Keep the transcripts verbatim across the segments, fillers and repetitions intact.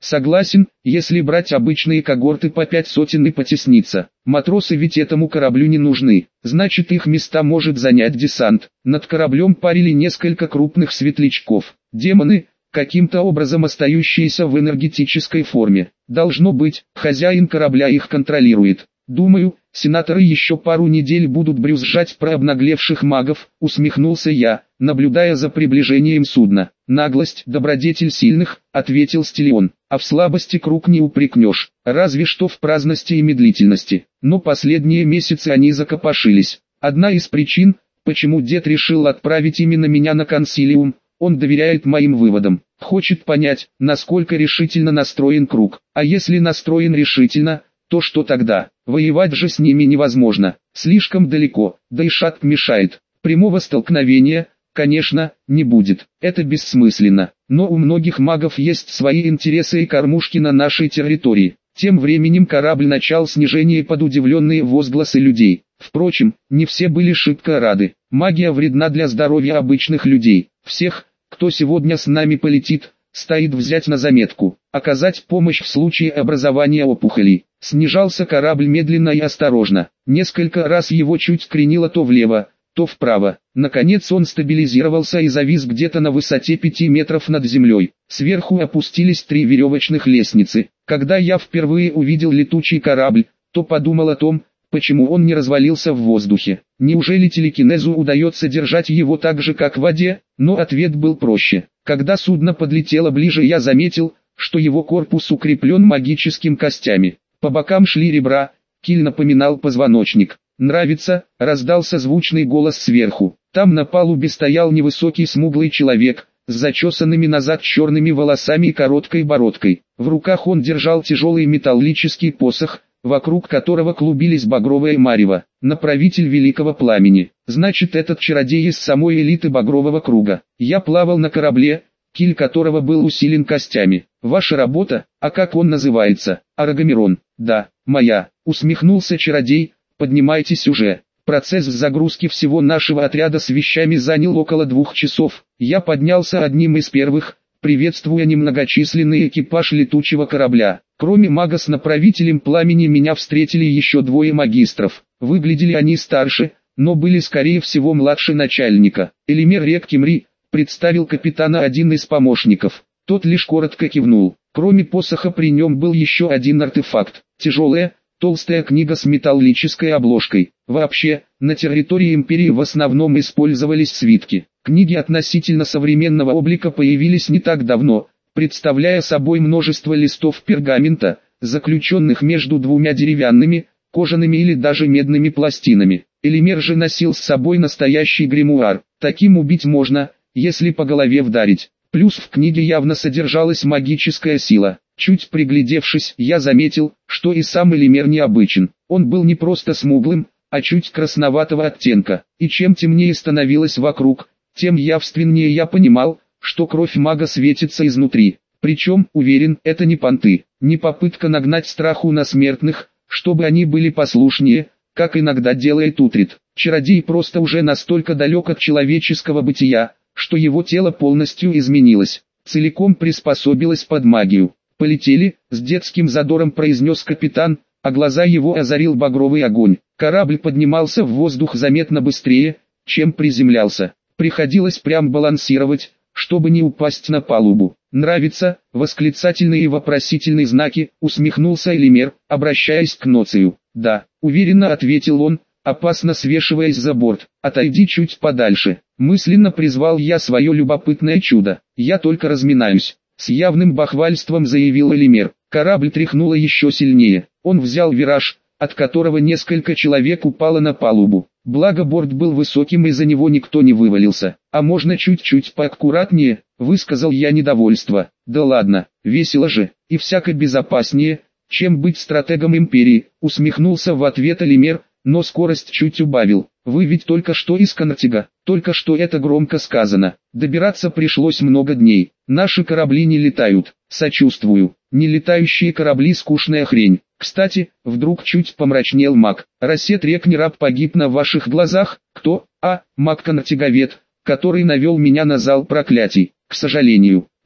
Согласен, если брать обычные когорты по пять сотен и потесниться. Матросы ведь этому кораблю не нужны, значит их места может занять десант. Над кораблем парили несколько крупных светлячков. Демоны, каким-то образом остающиеся в энергетической форме. Должно быть, хозяин корабля их контролирует. Думаю, сенаторы еще пару недель будут брюзжать про обнаглевших магов, усмехнулся я, наблюдая за приближением судна. Наглость – добродетель сильных, ответил Стиллион, а в слабости круг не упрекнешь, разве что в праздности и медлительности. Но последние месяцы они закопошились. Одна из причин, почему дед решил отправить именно меня на консилиум, он доверяет моим выводам, хочет понять, насколько решительно настроен круг. А если настроен решительно, то что тогда? Воевать же с ними невозможно, слишком далеко, да и шаг мешает. Прямого столкновения, конечно, не будет, это бессмысленно. Но у многих магов есть свои интересы и кормушки на нашей территории. Тем временем корабль начал снижение под удивленные возгласы людей. Впрочем, не все были шибко рады. Магия вредна для здоровья обычных людей. Всех, кто сегодня с нами полетит, стоит взять на заметку, оказать помощь в случае образования опухолей. Снижался корабль медленно и осторожно. Несколько раз его чуть кренило то влево, то вправо. Наконец он стабилизировался и завис где-то на высоте пяти метров над землей. Сверху опустились три веревочных лестницы. Когда я впервые увидел летучий корабль, то подумал о том, почему он не развалился в воздухе. Неужели телекинезу удается держать его так же, как в воде? Но ответ был проще. Когда судно подлетело ближе, я заметил, что его корпус укреплен магическими костями. По бокам шли ребра, киль напоминал позвоночник. «Нравится?» — раздался звучный голос сверху. Там на палубе стоял невысокий смуглый человек, с зачесанными назад черными волосами и короткой бородкой. В руках он держал тяжелый металлический посох, вокруг которого клубились багровое марево. Направитель великого пламени. Значит, этот чародей из самой элиты багрового круга. Я плавал на корабле, киль которого был усилен костями. Ваша работа, а как он называется? Арагамерон. Да, моя. Усмехнулся чародей. Поднимайтесь уже. Процесс загрузки всего нашего отряда с вещами занял около двух часов. Я поднялся одним из первых, приветствуя немногочисленный экипаж летучего корабля. Кроме мага с направителем пламени меня встретили еще двое магистров. Выглядели они старше, но были скорее всего младше начальника. Элимер Рек-Кимри, представил капитана один из помощников. Тот лишь коротко кивнул. Кроме посоха при нем был еще один артефакт. Тяжелая, толстая книга с металлической обложкой. Вообще, на территории империи в основном использовались свитки. Книги относительно современного облика появились не так давно, представляя собой множество листов пергамента, заключенных между двумя деревянными, кожаными или даже медными пластинами. Элимер же носил с собой настоящий гримуар. Таким убить можно, если по голове вдарить. Плюс в книге явно содержалась магическая сила. Чуть приглядевшись, я заметил, что и сам Элимер необычен. Он был не просто смуглым, а чуть красноватого оттенка. И чем темнее становилось вокруг, тем явственнее я понимал, что кровь мага светится изнутри. Причем, уверен, это не понты, не попытка нагнать страху на смертных, чтобы они были послушнее, как иногда делает Утрит. Чародей просто уже настолько далек от человеческого бытия, что его тело полностью изменилось, целиком приспособилось под магию. «Полетели», — с детским задором произнес капитан, а глаза его озарил багровый огонь. Корабль поднимался в воздух заметно быстрее, чем приземлялся. Приходилось прям балансировать, чтобы не упасть на палубу. «Нравится?» — восклицательные и вопросительные знаки, усмехнулся Элимер, обращаясь к Ноцию. «Да», — уверенно ответил он, опасно свешиваясь за борт. «Отойди чуть подальше». Мысленно призвал я свое любопытное чудо. «Я только разминаюсь», — с явным бахвальством заявил Элимер. Корабль тряхнуло еще сильнее. Он взял вираж, от которого несколько человек упало на палубу. Благо борт был высоким и за него никто не вывалился. «А можно чуть-чуть поаккуратнее?» — высказал я недовольство. «Да ладно, весело же, и всяко безопаснее, чем быть стратегом империи», — усмехнулся в ответ Элимер, но скорость чуть убавил. «Вы ведь только что из Конартига». «Только что это громко сказано. Добираться пришлось много дней. Наши корабли не летают». «Сочувствую. Нелетающие корабли — скучная хрень. Кстати», вдруг чуть помрачнел маг, «Рассет Рекнераб погиб на ваших глазах?» «Кто?» «А, маг-конартиговед, который навел меня на зал проклятий». «К сожалению».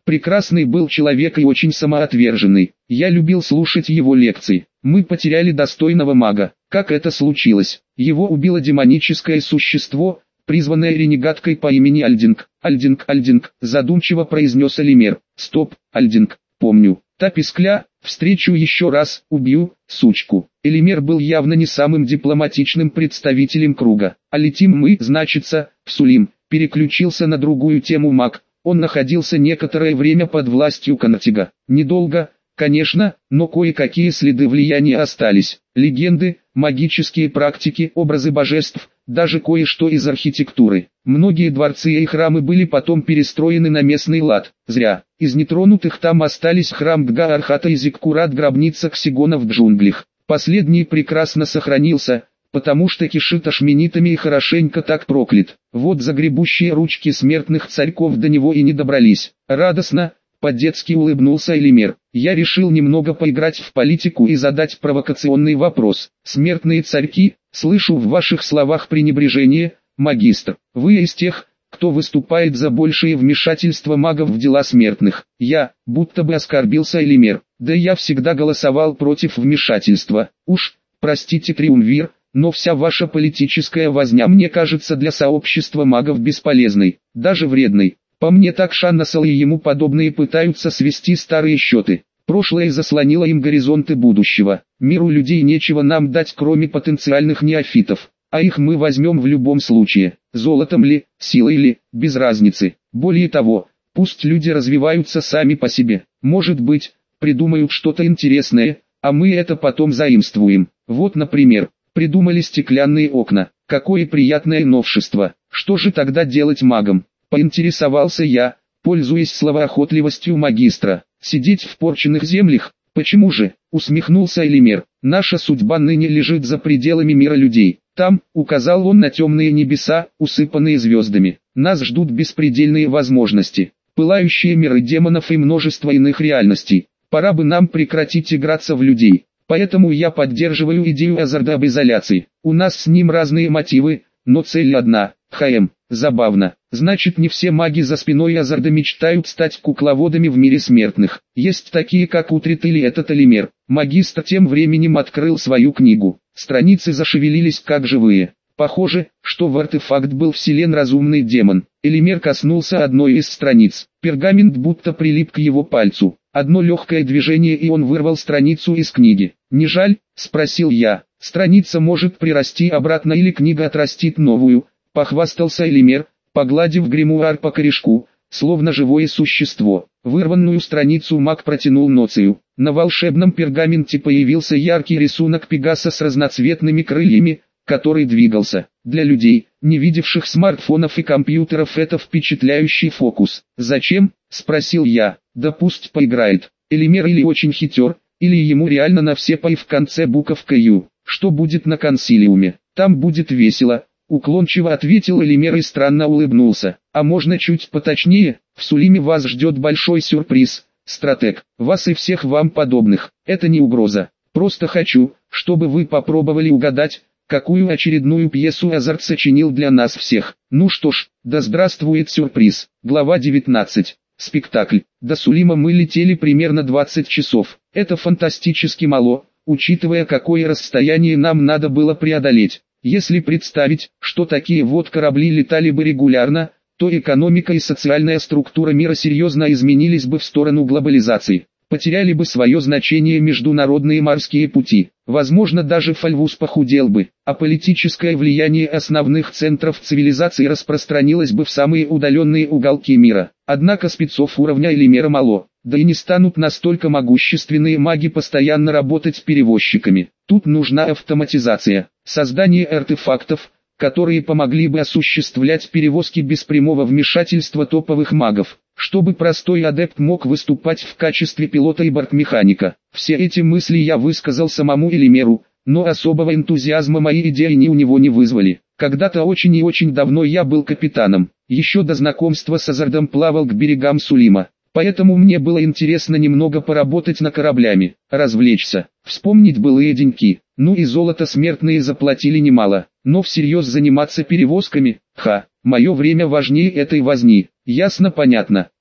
Прекрасный был человек и очень самоотверженный. Я любил слушать его лекции. Мы потеряли достойного мага. Как это случилось? Его убило демоническое существо, призванное ренегаткой по имени Альдинг. Альдинг, Альдинг, задумчиво произнес Элимер. Стоп, Альдинг, помню. Та пискля, встречу еще раз, убью, сучку. Элимер был явно не самым дипломатичным представителем круга. А летим мы, значится, в Сулим. Переключился на другую тему маг. Он находился некоторое время под властью Конатига. Недолго, конечно, но кое-какие следы влияния остались. Легенды, магические практики, образы божеств, даже кое-что из архитектуры. Многие дворцы и храмы были потом перестроены на местный лад. Зря. Из нетронутых там остались храм Дга-Архата и Зиккурат, гробница Ксигона в джунглях. Последний прекрасно сохранился, потому что кишит ашменитами и хорошенько так проклят. Вот загребущие ручки смертных царьков до него и не добрались. Радостно, по-детски улыбнулся Элимер. Я решил немного поиграть в политику и задать провокационный вопрос. Смертные царьки, слышу в ваших словах пренебрежение, магистр. Вы из тех, кто выступает за большее вмешательство магов в дела смертных. Я, будто бы оскорбился Элимер. Да я всегда голосовал против вмешательства. Уж, простите, триумвир, но вся ваша политическая возня мне кажется для сообщества магов бесполезной, даже вредной. По мне так Шаннасал и ему подобные пытаются свести старые счеты. Прошлое заслонило им горизонты будущего. Миру людей нечего нам дать, кроме потенциальных неофитов. А их мы возьмем в любом случае. Золотом ли, силой ли, без разницы. Более того, пусть люди развиваются сами по себе. Может быть, придумают что-то интересное, а мы это потом заимствуем. Вот, например, придумали стеклянные окна. Какое приятное новшество. Что же тогда делать магам? Поинтересовался я, пользуясь словоохотливостью магистра. Сидеть в порченных землях? Почему же? Усмехнулся Элимер. Наша судьба ныне лежит за пределами мира людей. Там, указал он на темные небеса, усыпанные звездами. Нас ждут беспредельные возможности. Пылающие миры демонов и множество иных реальностей. Пора бы нам прекратить играться в людей. Поэтому я поддерживаю идею Азарда об изоляции. У нас с ним разные мотивы, но цель одна. ХМ. Забавно. Значит, не все маги за спиной Азарда мечтают стать кукловодами в мире смертных. Есть такие, как Утрит или этот Элимер. Магистр тем временем открыл свою книгу. Страницы зашевелились как живые. Похоже, что в артефакт был вселен разумный демон. Элимер коснулся одной из страниц. Пергамент будто прилип к его пальцу. Одно легкое движение, и он вырвал страницу из книги. «Не жаль?» – спросил я. «Страница может прирасти обратно или книга отрастит новую», – похвастался Элимер, погладив гримуар по корешку, словно живое существо. Вырванную страницу маг протянул Ноцию. На волшебном пергаменте появился яркий рисунок Пегаса с разноцветными крыльями, который двигался. Для людей, не видевших смартфонов и компьютеров, это впечатляющий фокус. «Зачем?» – спросил я. «Да пусть поиграет. Элимер или очень хитер, или ему реально на все пай в конце буковка Ю. Что будет на консилиуме? Там будет весело», – уклончиво ответил Элимер и странно улыбнулся. «А можно чуть поточнее? В Сулиме вас ждет большой сюрприз, стратег. Вас и всех вам подобных. Это не угроза. Просто хочу, чтобы вы попробовали угадать, какую очередную пьесу Азард сочинил для нас всех. Ну что ж, да здравствует сюрприз». Глава девятнадцать. Спектакль. До Сулима мы летели примерно двадцать часов. Это фантастически мало, учитывая, какое расстояние нам надо было преодолеть. Если представить, что такие вот корабли летали бы регулярно, то экономика и социальная структура мира серьезно изменились бы в сторону глобализации. Потеряли бы свое значение международные морские пути. Возможно, даже Фальвус похудел бы, а политическое влияние основных центров цивилизации распространилось бы в самые удаленные уголки мира. Однако спецов уровня Элимера мало, да и не станут настолько могущественные маги постоянно работать перевозчиками. Тут нужна автоматизация, создание артефактов, которые помогли бы осуществлять перевозки без прямого вмешательства топовых магов, чтобы простой адепт мог выступать в качестве пилота и бортмеханика. Все эти мысли я высказал самому Элимеру, но особого энтузиазма мои идеи ни у него не вызвали. Когда-то очень и очень давно я был капитаном, еще до знакомства с Азардом плавал к берегам Сулима. Поэтому мне было интересно немного поработать на кораблями, развлечься, вспомнить былые деньки. Ну и золото смертные заплатили немало, но всерьез заниматься перевозками, ха, мое время важнее этой возни. Ясно, понятно.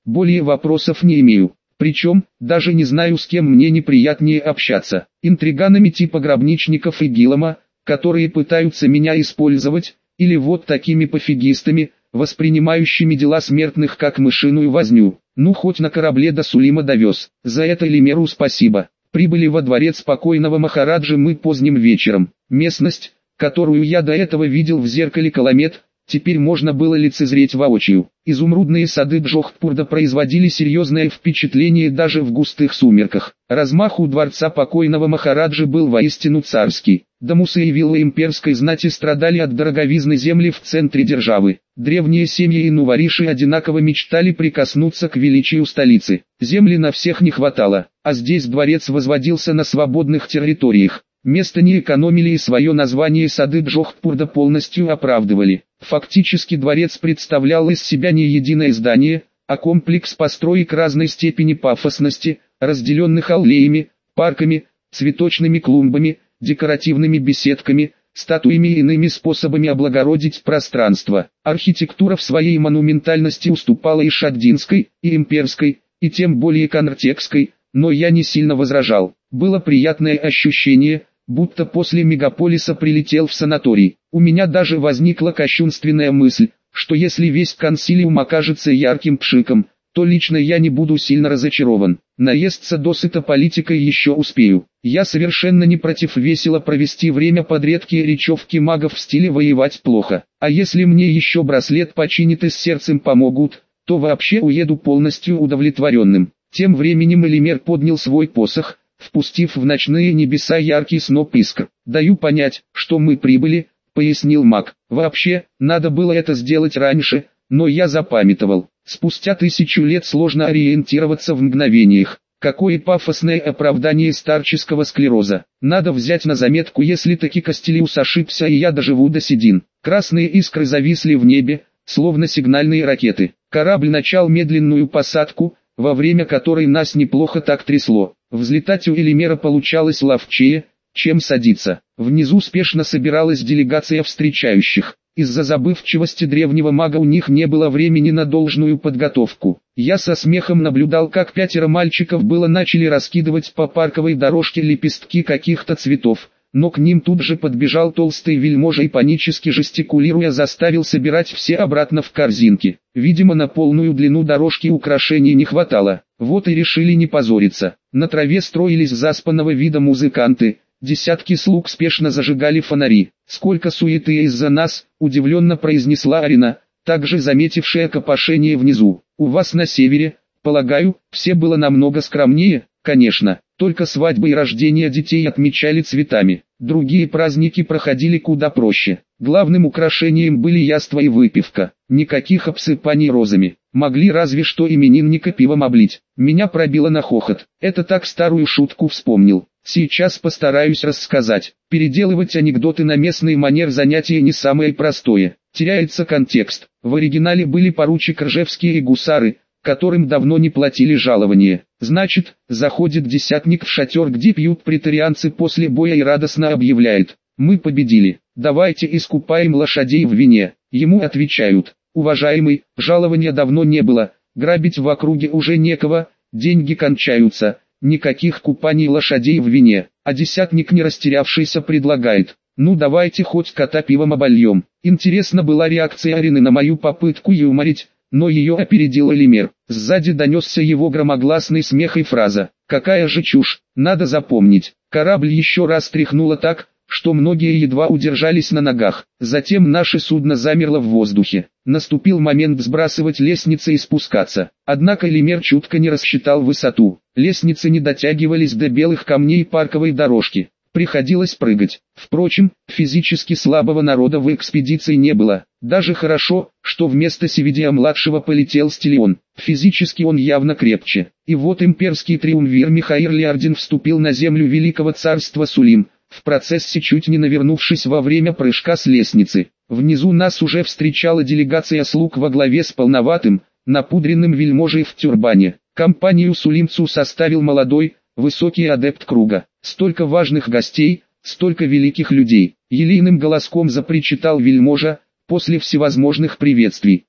более вопросов не имею. Причем, даже не знаю, с кем мне неприятнее общаться. Интриганами типа Гробничников и Гиллама, которые пытаются меня использовать, или вот такими пофигистами, воспринимающими дела смертных как мышиную возню. Ну хоть на корабле до Сулима довез. За это Лимеру спасибо. Прибыли во дворец покойного Махараджи мы поздним вечером. Местность, которую я до этого видел в зеркале Каламед, теперь можно было лицезреть воочию. Изумрудные сады Джохтпурда производили серьезное впечатление даже в густых сумерках. Размах у дворца покойного Махараджи был воистину царский. Дамусы и виллы имперской знати страдали от дороговизны земли в центре державы. Древние семьи и нувариши одинаково мечтали прикоснуться к величию столицы. Земли на всех не хватало, а здесь дворец возводился на свободных территориях. Место не экономили и свое название сады Джохтпурда полностью оправдывали. Фактически дворец представлял из себя не единое здание, а комплекс построек разной степени пафосности, разделенных аллеями, парками, цветочными клумбами, декоративными беседками, статуями и иными способами облагородить пространство. Архитектура в своей монументальности уступала и шаддинской, и имперской, и тем более канртекской, но я не сильно возражал. Было приятное ощущение, будто после мегаполиса прилетел в санаторий. У меня даже возникла кощунственная мысль, что если весь консилиум окажется ярким пшиком, то лично я не буду сильно разочарован. Наесться досыта политикой еще успею. Я совершенно не против весело провести время под редкие речевки магов в стиле «воевать плохо». А если мне еще браслет починит и с сердцем помогут, то вообще уеду полностью удовлетворенным. Тем временем Элимер поднял свой посох, впустив в ночные небеса яркий сноп искр. «Даю понять, что мы прибыли», — пояснил маг. «Вообще, надо было это сделать раньше, но я запамятовал. Спустя тысячу лет сложно ориентироваться в мгновениях. Какое пафосное оправдание старческого склероза. Надо взять на заметку, если таки Кастелиус ошибся и я доживу до седин». Красные искры зависли в небе, словно сигнальные ракеты. Корабль начал медленную посадку, во время которой нас неплохо так трясло. Взлетать у Элимера получалось ловчее, чем садиться. Внизу спешно собиралась делегация встречающих. Из-за забывчивости древнего мага у них не было времени на должную подготовку. Я со смехом наблюдал, как пятеро мальчиков было начали раскидывать по парковой дорожке лепестки каких-то цветов, но к ним тут же подбежал толстый вельможа и панически жестикулируя заставил собирать все обратно в корзинки. Видимо, на полную длину дорожки украшений не хватало, вот и решили не позориться. На траве строились заспанного вида музыканты. Десятки слуг спешно зажигали фонари. «Сколько суеты из-за нас», — удивленно произнесла Арина, также заметившая копошение внизу. «У вас на севере, полагаю, все было намного скромнее?» «Конечно, только свадьбы и рождения детей отмечали цветами. Другие праздники проходили куда проще. Главным украшением были яства и выпивка. Никаких обсыпаний розами. Могли разве что именинника пивом облить». Меня пробило на хохот. Это так старую шутку вспомнил. Сейчас постараюсь рассказать. Переделывать анекдоты на местный манер занятие не самое простое. Теряется контекст. В оригинале были поручик Ржевские и гусары, которым давно не платили жалования. Значит, заходит десятник в шатер, где пьют претарианцы после боя и радостно объявляет: «Мы победили, давайте искупаем лошадей в вине». Ему отвечают: «Уважаемый, жалования давно не было, грабить в округе уже некого, деньги кончаются». Никаких купаний лошадей в вине, а десятник, не растерявшийся, предлагает: «Ну давайте хоть кота пивом обольем». Интересна была реакция Арины на мою попытку юморить, но ее опередил Элимер. Сзади донесся его громогласный смех и фраза: «Какая же чушь, надо запомнить». Корабль еще раз тряхнуло так, что многие едва удержались на ногах. Затем наше судно замерло в воздухе. Наступил момент сбрасывать лестницы и спускаться. Однако Элимер чутко не рассчитал высоту. Лестницы не дотягивались до белых камней парковой дорожки. Приходилось прыгать. Впрочем, физически слабого народа в экспедиции не было. Даже хорошо, что вместо Севидия-младшего полетел Стелион. Физически он явно крепче. И вот имперский триумвир Михаил Лиардин вступил на землю Великого Царства Сулим, в процессе чуть не навернувшись во время прыжка с лестницы. Внизу нас уже встречала делегация слуг во главе с полноватым, напудренным вельможей в тюрбане. Компанию сулимцу составил молодой, высокий адепт круга. Столько важных гостей, столько великих людей. Елейным голоском запричитал вельможа, после всевозможных приветствий.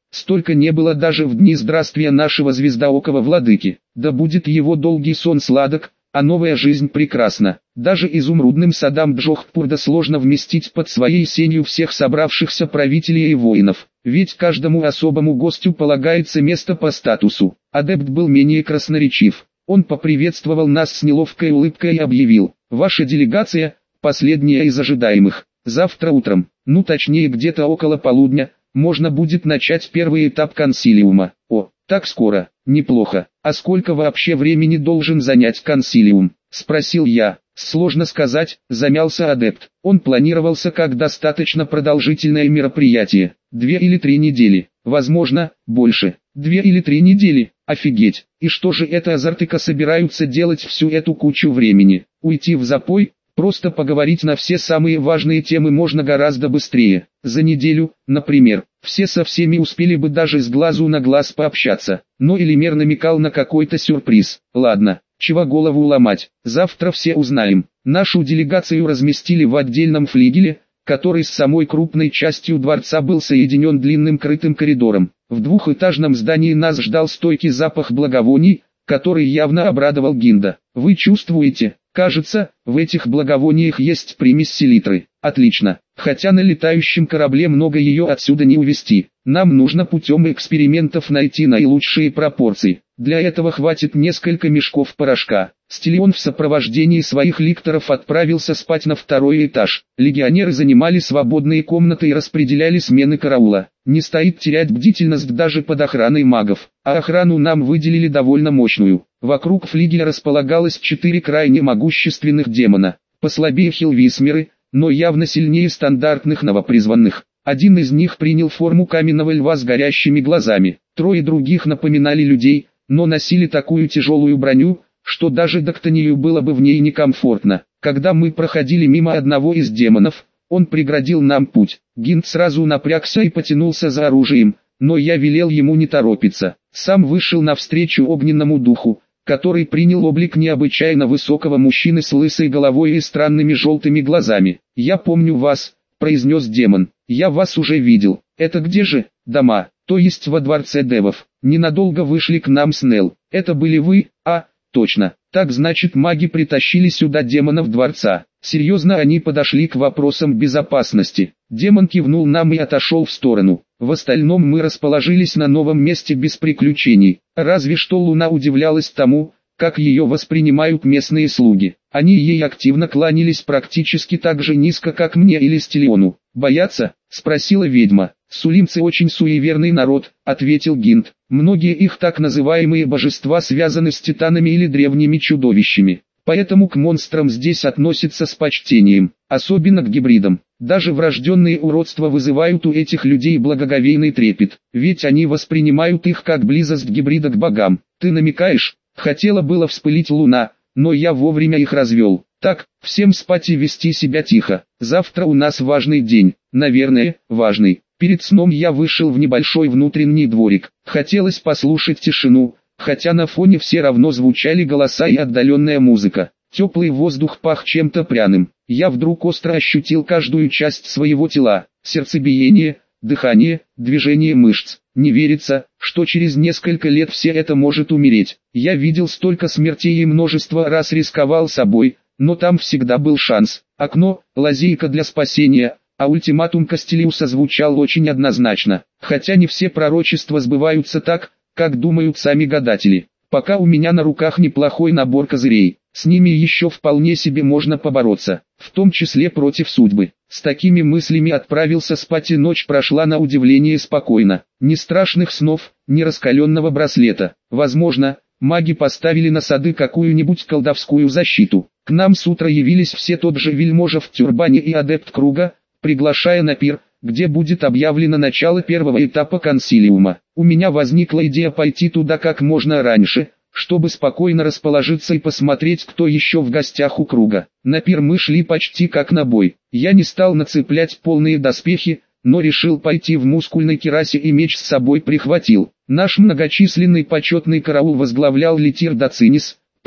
Столько не было даже в дни здравствия нашего звездоокого владыки. Да будет его долгий сон сладок, а новая жизнь прекрасна. Даже изумрудным садам Джохпурда сложно вместить под своей сенью всех собравшихся правителей и воинов. Ведь каждому особому гостю полагается место по статусу. Адепт был менее красноречив. Он поприветствовал нас с неловкой улыбкой и объявил: «Ваша делегация, последняя из ожидаемых. Завтра утром, ну точнее где-то около полудня, можно будет начать первый этап консилиума». О, так скоро, неплохо. А сколько вообще времени должен занять консилиум? Спросил я. Сложно сказать, замялся адепт. Он планировался как достаточно продолжительное мероприятие. Две или три недели. Возможно, больше. Две или три недели. Офигеть. И что же это Азартыка собираются делать всю эту кучу времени? Уйти в запой? Просто поговорить на все самые важные темы можно гораздо быстрее. За неделю, например, все со всеми успели бы даже с глазу на глаз пообщаться. Но Элимер намекал на какой-то сюрприз. Ладно, чего голову ломать, завтра все узнаем. Нашу делегацию разместили в отдельном флигеле, который с самой крупной частью дворца был соединен длинным крытым коридором. В двухэтажном здании нас ждал стойкий запах благовоний, который явно обрадовал Гинда. Вы чувствуете? Кажется, в этих благовониях есть примесь селитры. Отлично. Хотя на летающем корабле много ее отсюда не увезти. Нам нужно путем экспериментов найти наилучшие пропорции. Для этого хватит несколько мешков порошка. Стиллион в сопровождении своих ликторов отправился спать на второй этаж. Легионеры занимали свободные комнаты и распределяли смены караула. Не стоит терять бдительность даже под охраной магов. А охрану нам выделили довольно мощную. Вокруг флигеля располагалось четыре крайне могущественных демона. Послабее Хелвисмеры, но явно сильнее стандартных новопризванных. Один из них принял форму каменного льва с горящими глазами. Трое других напоминали людей, но носили такую тяжелую броню, что даже Доктонию было бы в ней некомфортно. Когда мы проходили мимо одного из демонов, он преградил нам путь. Гинд сразу напрягся и потянулся за оружием, но я велел ему не торопиться. Сам вышел навстречу огненному духу, который принял облик необычайно высокого мужчины с лысой головой и странными желтыми глазами. «Я помню вас», — произнес демон. «Я вас уже видел. Это где же?» «Дома, то есть во дворце девов. Ненадолго вышли к нам с Нел. Это были вы?» «А, точно. Так значит, маги притащили сюда демонов дворца. Серьезно они подошли к вопросам безопасности». Демон кивнул нам и отошел в сторону. В остальном мы расположились на новом месте без приключений. Разве что Луна удивлялась тому, как ее воспринимают местные слуги. Они ей активно кланялись практически так же низко, как мне или Стиллиону. «Боятся?» — спросила ведьма. «Сулимцы очень суеверный народ», — ответил Гинд. «Многие их так называемые божества связаны с титанами или древними чудовищами. Поэтому к монстрам здесь относятся с почтением, особенно к гибридам. Даже врожденные уродства вызывают у этих людей благоговейный трепет, ведь они воспринимают их как близость гибрида к богам. Ты намекаешь?» Хотела было вспылить Луна, но я вовремя их развел. «Так, всем спать и вести себя тихо. Завтра у нас важный день, наверное, важный». Перед сном я вышел в небольшой внутренний дворик. Хотелось послушать тишину, хотя на фоне все равно звучали голоса и отдаленная музыка. Теплый воздух пах чем-то пряным. Я вдруг остро ощутил каждую часть своего тела. Сердцебиение, дыхание, движение мышц. Не верится, что через несколько лет все это может умереть. Я видел столько смертей и множество раз рисковал собой, но там всегда был шанс. Окно, лазейка для спасения. А ультиматум Кастилиуса звучал очень однозначно, хотя не все пророчества сбываются так, как думают сами гадатели. Пока у меня на руках неплохой набор козырей, с ними еще вполне себе можно побороться, в том числе против судьбы. С такими мыслями отправился спать, и ночь прошла на удивление спокойно. Ни страшных снов, ни раскаленного браслета. Возможно, маги поставили на сады какую-нибудь колдовскую защиту. К нам с утра явились все тот же вельможа в тюрбане и адепт круга, приглашая на пир, где будет объявлено начало первого этапа консилиума. У меня возникла идея пойти туда как можно раньше, чтобы спокойно расположиться и посмотреть, кто еще в гостях у круга. На пир мы шли почти как на бой. Я не стал нацеплять полные доспехи, но решил пойти в мускульной кирасе и меч с собой прихватил. Наш многочисленный почетный караул возглавлял Литир Доцинис,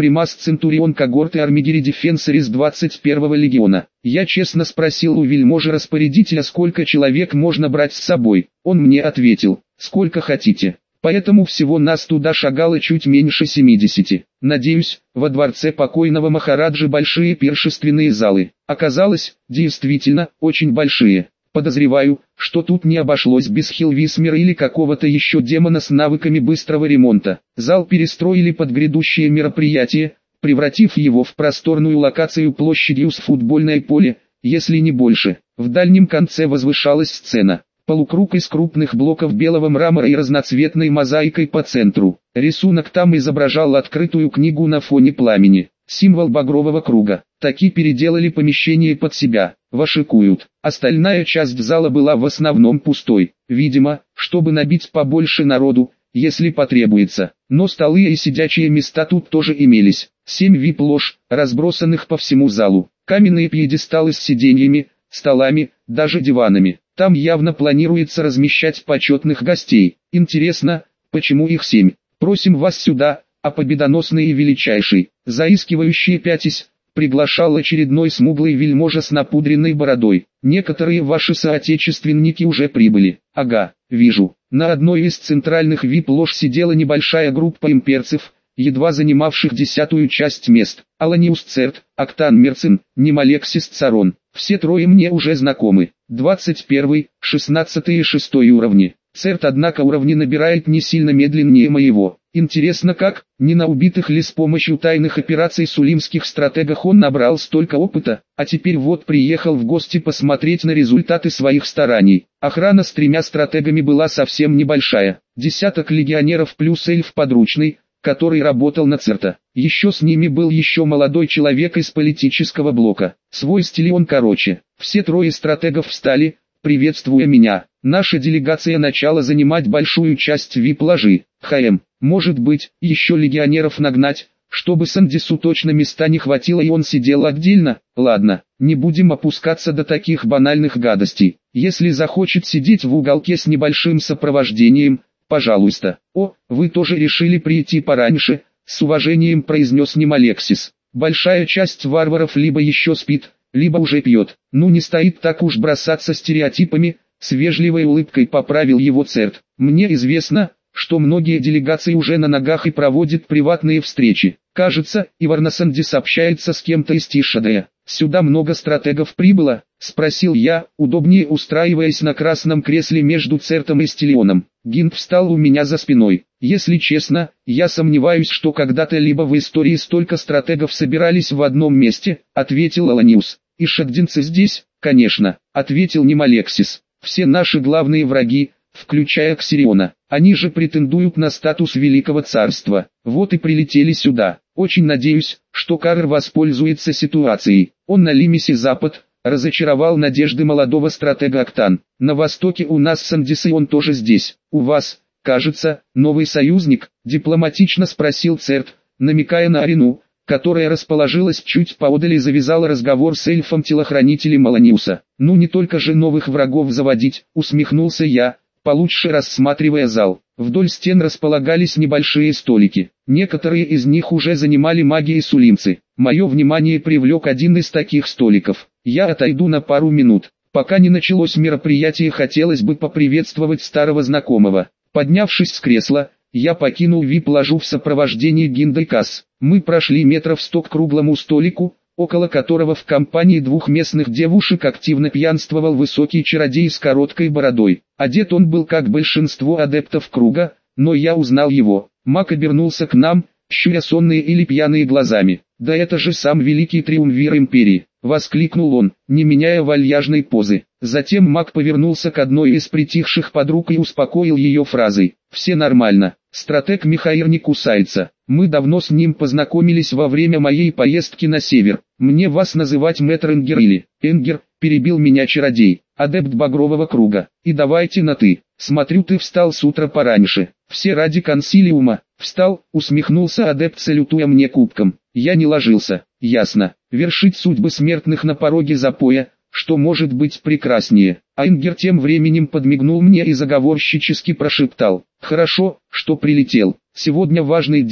Примас Центурион когорты Армигери Дефенсорис двадцать первого легиона. Я честно спросил у вельможи-распорядителя, сколько человек можно брать с собой. Он мне ответил: сколько хотите. Поэтому всего нас туда шагало чуть меньше семидесяти. Надеюсь, во дворце покойного Махараджи большие пиршественные залы. Оказалось, действительно, очень большие. Подозреваю, что тут не обошлось без Хилвисмера или какого-то еще демона с навыками быстрого ремонта. Зал перестроили под грядущее мероприятие, превратив его в просторную локацию площадью с футбольное поле, если не больше. В дальнем конце возвышалась сцена. Полукруг из крупных блоков белого мрамора и разноцветной мозаикой по центру. Рисунок там изображал открытую книгу на фоне пламени. Символ багрового круга. Таки переделали помещение под себя. Вашикуют. Остальная часть зала была в основном пустой. Видимо, чтобы набить побольше народу, если потребуется. Но столы и сидячие места тут тоже имелись. Семь вип-лож, разбросанных по всему залу. Каменные пьедесталы с сиденьями, столами, даже диванами. Там явно планируется размещать почетных гостей. Интересно, почему их семь? Просим вас сюда, а победоносный и величайший, заискивающий пятясь, приглашал очередной смуглый вельможа с напудренной бородой. Некоторые ваши соотечественники уже прибыли. Ага, вижу. На одной из центральных вип-лож сидела небольшая группа имперцев, едва занимавших десятую часть мест. Аланиус Церт, Октан Мерцин, Немалексис Царон. Все трое мне уже знакомы. двадцать первый, шестнадцатый и шестой уровни. Церт, однако, уровни набирает не сильно медленнее моего. Интересно как, не на убитых ли с помощью тайных операций сулимских стратегах он набрал столько опыта, а теперь вот приехал в гости посмотреть на результаты своих стараний. Охрана с тремя стратегами была совсем небольшая. Десяток легионеров плюс эльф подручный, который работал на Церта. Еще с ними был еще молодой человек из политического блока. Свой стиль он короче. Все трое стратегов встали, приветствуя меня. Наша делегация начала занимать большую часть вип-ложи. ХМ, может быть, еще легионеров нагнать, чтобы Сандису точно места не хватило и он сидел отдельно? Ладно, не будем опускаться до таких банальных гадостей. Если захочет сидеть в уголке с небольшим сопровождением, пожалуйста. О, вы тоже решили прийти пораньше, с уважением произнес Немалексис. Большая часть варваров либо еще спит, либо уже пьет. Ну не стоит так уж бросаться стереотипами, с вежливой улыбкой поправил его Церт. Мне известно, что многие делегации уже на ногах и проводят приватные встречи. Кажется, Иварна Сандис общается с кем-то из Тишадея. Сюда много стратегов прибыло, спросил я, удобнее устраиваясь на красном кресле между Цертом и Стилионом. Гинт встал у меня за спиной. Если честно, я сомневаюсь, что когда-то либо в истории столько стратегов собирались в одном месте, ответил Аланиус. И шагдинцы здесь, конечно, ответил Немалексис. Все наши главные враги, включая Ксириона, они же претендуют на статус Великого Царства. Вот и прилетели сюда. Очень надеюсь, что Карр воспользуется ситуацией. Он на Лимисе Запад, разочаровал надежды молодого стратега Октан. На востоке у нас Сандис и он тоже здесь. У вас, кажется, новый союзник? Дипломатично спросил Церт, намекая на Арину, которая расположилась чуть поодаль и завязала разговор с эльфом-телохранителем Аланиуса. Ну не только же новых врагов заводить, усмехнулся я, получше рассматривая зал. Вдоль стен располагались небольшие столики. Некоторые из них уже занимали маги и сулимцы. Мое внимание привлек один из таких столиков. Я отойду на пару минут. Пока не началось мероприятие, хотелось бы поприветствовать старого знакомого. Поднявшись с кресла, я покинул вип-ложу в сопровождении Гинда и Касс. Мы прошли метров сто к круглому столику, около которого в компании двух местных девушек активно пьянствовал высокий чародей с короткой бородой. Одет он был как большинство адептов круга, но я узнал его. Маг обернулся к нам, щуря сонные или пьяные глазами. «Да это же сам великий триумвир империи!» — воскликнул он, не меняя вальяжной позы. Затем маг повернулся к одной из притихших подруг и успокоил ее фразой: «Все нормально, стратег Михаир не кусается. Мы давно с ним познакомились во время моей поездки на север. Мне вас называть мэтр Энгер или...» «Энгер», — перебил меня чародей, адепт багрового круга. «И давайте на «ты». Смотрю, ты встал с утра пораньше. Все ради консилиума». «Встал», — усмехнулся адепт, салютуя мне кубком. «Я не ложился». «Ясно. Вершить судьбы смертных на пороге запоя, что может быть прекраснее?» А Энгер тем временем подмигнул мне и заговорщически прошептал: «Хорошо, что прилетел. Сегодня важный день,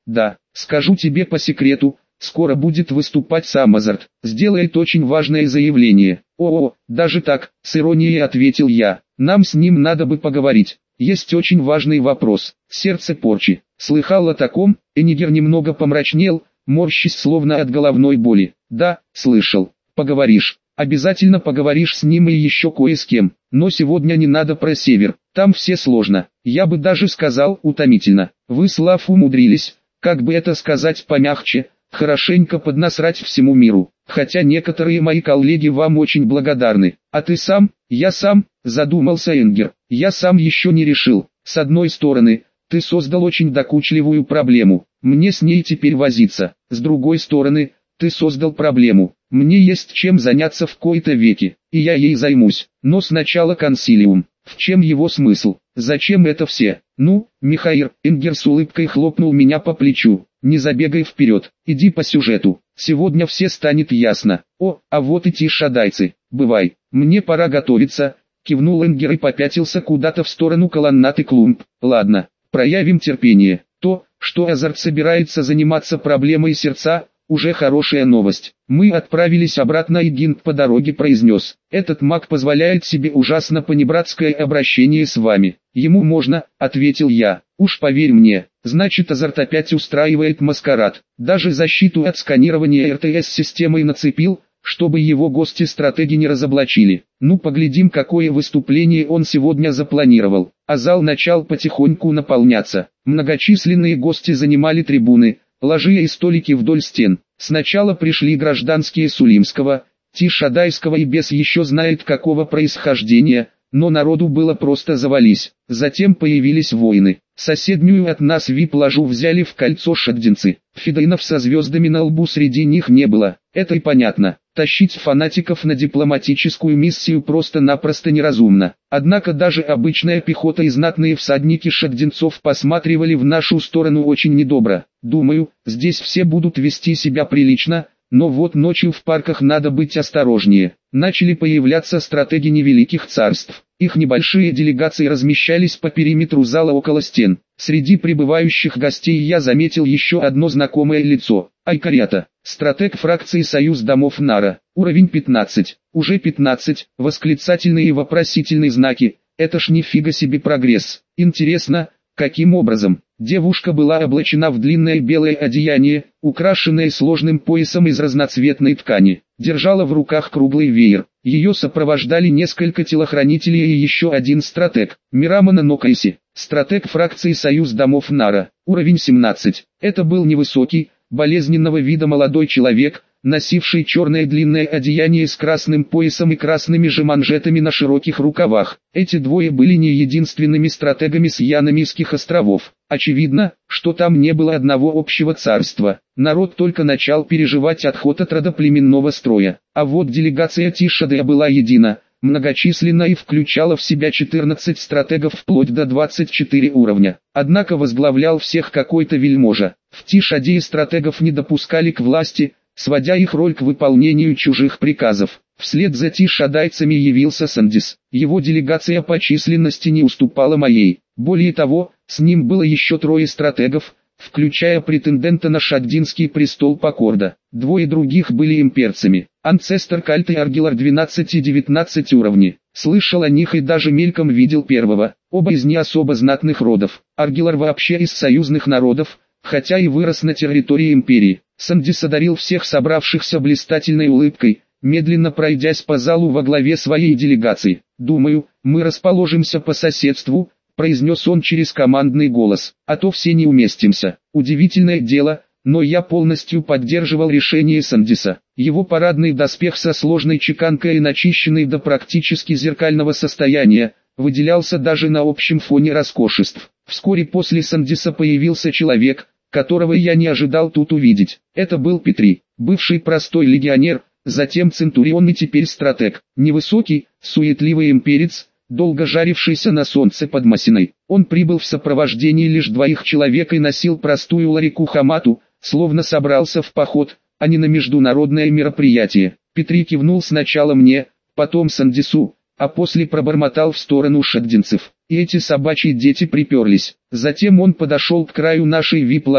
Да, скажу тебе по секрету, скоро будет выступать сам Азарт, сделает очень важное заявление. О, даже так, с иронией ответил я, нам с ним надо бы поговорить. Есть очень важный вопрос, сердце порчи. Слыхал о таком? Энигер немного помрачнел, морщись словно от головной боли. Да, слышал. Поговоришь. Обязательно поговоришь с ним и еще кое с кем. Но сегодня не надо про север, там все сложно. Я бы даже сказал утомительно. Вы, Слав, умудрились, как бы это сказать помягче, хорошенько поднасрать всему миру. Хотя некоторые мои коллеги вам очень благодарны. А ты сам? Я сам, задумался Энгер. Я сам еще не решил. С одной стороны, ты создал очень докучливую проблему. Мне с ней теперь возиться. С другой стороны, ты создал проблему. Мне есть чем заняться в кои-то веки, и я ей займусь. Но сначала консилиум. В чем его смысл? Зачем это все? Ну, Михаил, Энгер с улыбкой хлопнул меня по плечу. Не забегай вперед, иди по сюжету. Сегодня все станет ясно. О, а вот и тишадайцы. Бывай, мне пора готовиться. Кивнул Энгер и попятился куда-то в сторону колоннад и клумб. Ладно, проявим терпение. То, что Азарт собирается заниматься проблемой сердца, уже хорошая новость. Мы отправились обратно, и Гинт по дороге произнес: «Этот маг позволяет себе ужасно понебратское обращение с вами». «Ему можно», — ответил я. «Уж поверь мне, значит Азарт опять устраивает маскарад. Даже защиту от сканирования эр тэ эс-системой нацепил, чтобы его гости-стратеги не разоблачили. Ну поглядим, какое выступление он сегодня запланировал». А зал начал потихоньку наполняться. Многочисленные гости занимали трибуны, ложи и столики вдоль стен. Сначала пришли гражданские Сулимского, Тишадайского и без еще знает какого происхождения, но народу было просто завались. Затем появились воины. Соседнюю от нас вип-ложу взяли в кольцо шаддинцы. Фидайнов со звездами на лбу среди них не было, это и понятно. Тащить фанатиков на дипломатическую миссию просто-напросто неразумно. Однако даже обычная пехота и знатные всадники шаддинцов посматривали в нашу сторону очень недобро. Думаю, здесь все будут вести себя прилично, но вот ночью в парках надо быть осторожнее. Начали появляться стратеги невеликих царств. Их небольшие делегации размещались по периметру зала около стен. Среди прибывающих гостей я заметил еще одно знакомое лицо. Айкарята, стратег фракции Союз домов Нара, уровень пятнадцать, уже пятнадцать, восклицательные и вопросительные знаки, это ж нифига себе прогресс. Интересно, каким образом? Девушка была облачена в длинное белое одеяние, украшенное сложным поясом из разноцветной ткани, держала в руках круглый веер. Ее сопровождали несколько телохранителей и еще один стратег, Мирамана Нокайси, стратег фракции Союз домов Нара, уровень семнадцать. Это был невысокий, болезненного вида молодой человек, носивший черное длинное одеяние с красным поясом и красными же манжетами на широких рукавах. Эти двое были не единственными стратегами с Яномийских островов. Очевидно, что там не было одного общего царства. Народ только начал переживать отход от родоплеменного строя. А вот делегация Тишадея была едина, многочисленна и включала в себя четырнадцать стратегов вплоть до двадцати четырёх уровня. Однако возглавлял всех какой-то вельможа. В Тишадее стратегов не допускали к власти, сводя их роль к выполнению чужих приказов. Вслед за тишадайцами явился Сандис. Его делегация по численности не уступала моей. Более того, с ним было еще трое стратегов, включая претендента на шаддинский престол Покорда. Двое других были имперцами. Анцестор Кальт и Аргилар двенадцать и девятнадцать уровни. Слышал о них и даже мельком видел первого. Оба из не особо знатных родов. Аргилар вообще из союзных народов, хотя и вырос на территории империи. Сандис одарил всех собравшихся блистательной улыбкой, медленно пройдясь по залу во главе своей делегации. «Думаю, мы расположимся по соседству», — произнес он через командный голос, — «а то все не уместимся». Удивительное дело, но я полностью поддерживал решение Сандиса. Его парадный доспех со сложной чеканкой и начищенный до практически зеркального состояния, выделялся даже на общем фоне роскошеств. Вскоре после Сандиса появился человек, которого я не ожидал тут увидеть. Это был Петри, бывший простой легионер, затем центурион и теперь стратег. Невысокий, суетливый имперец, долго жарившийся на солнце под Масиной. Он прибыл в сопровождении лишь двоих человек и носил простую ларику хамату, словно собрался в поход, а не на международное мероприятие. Петри кивнул сначала мне, потом Сандису, а после пробормотал в сторону шаддинцев. И эти собачьи дети приперлись. Затем он подошел к краю нашей вип-ложи,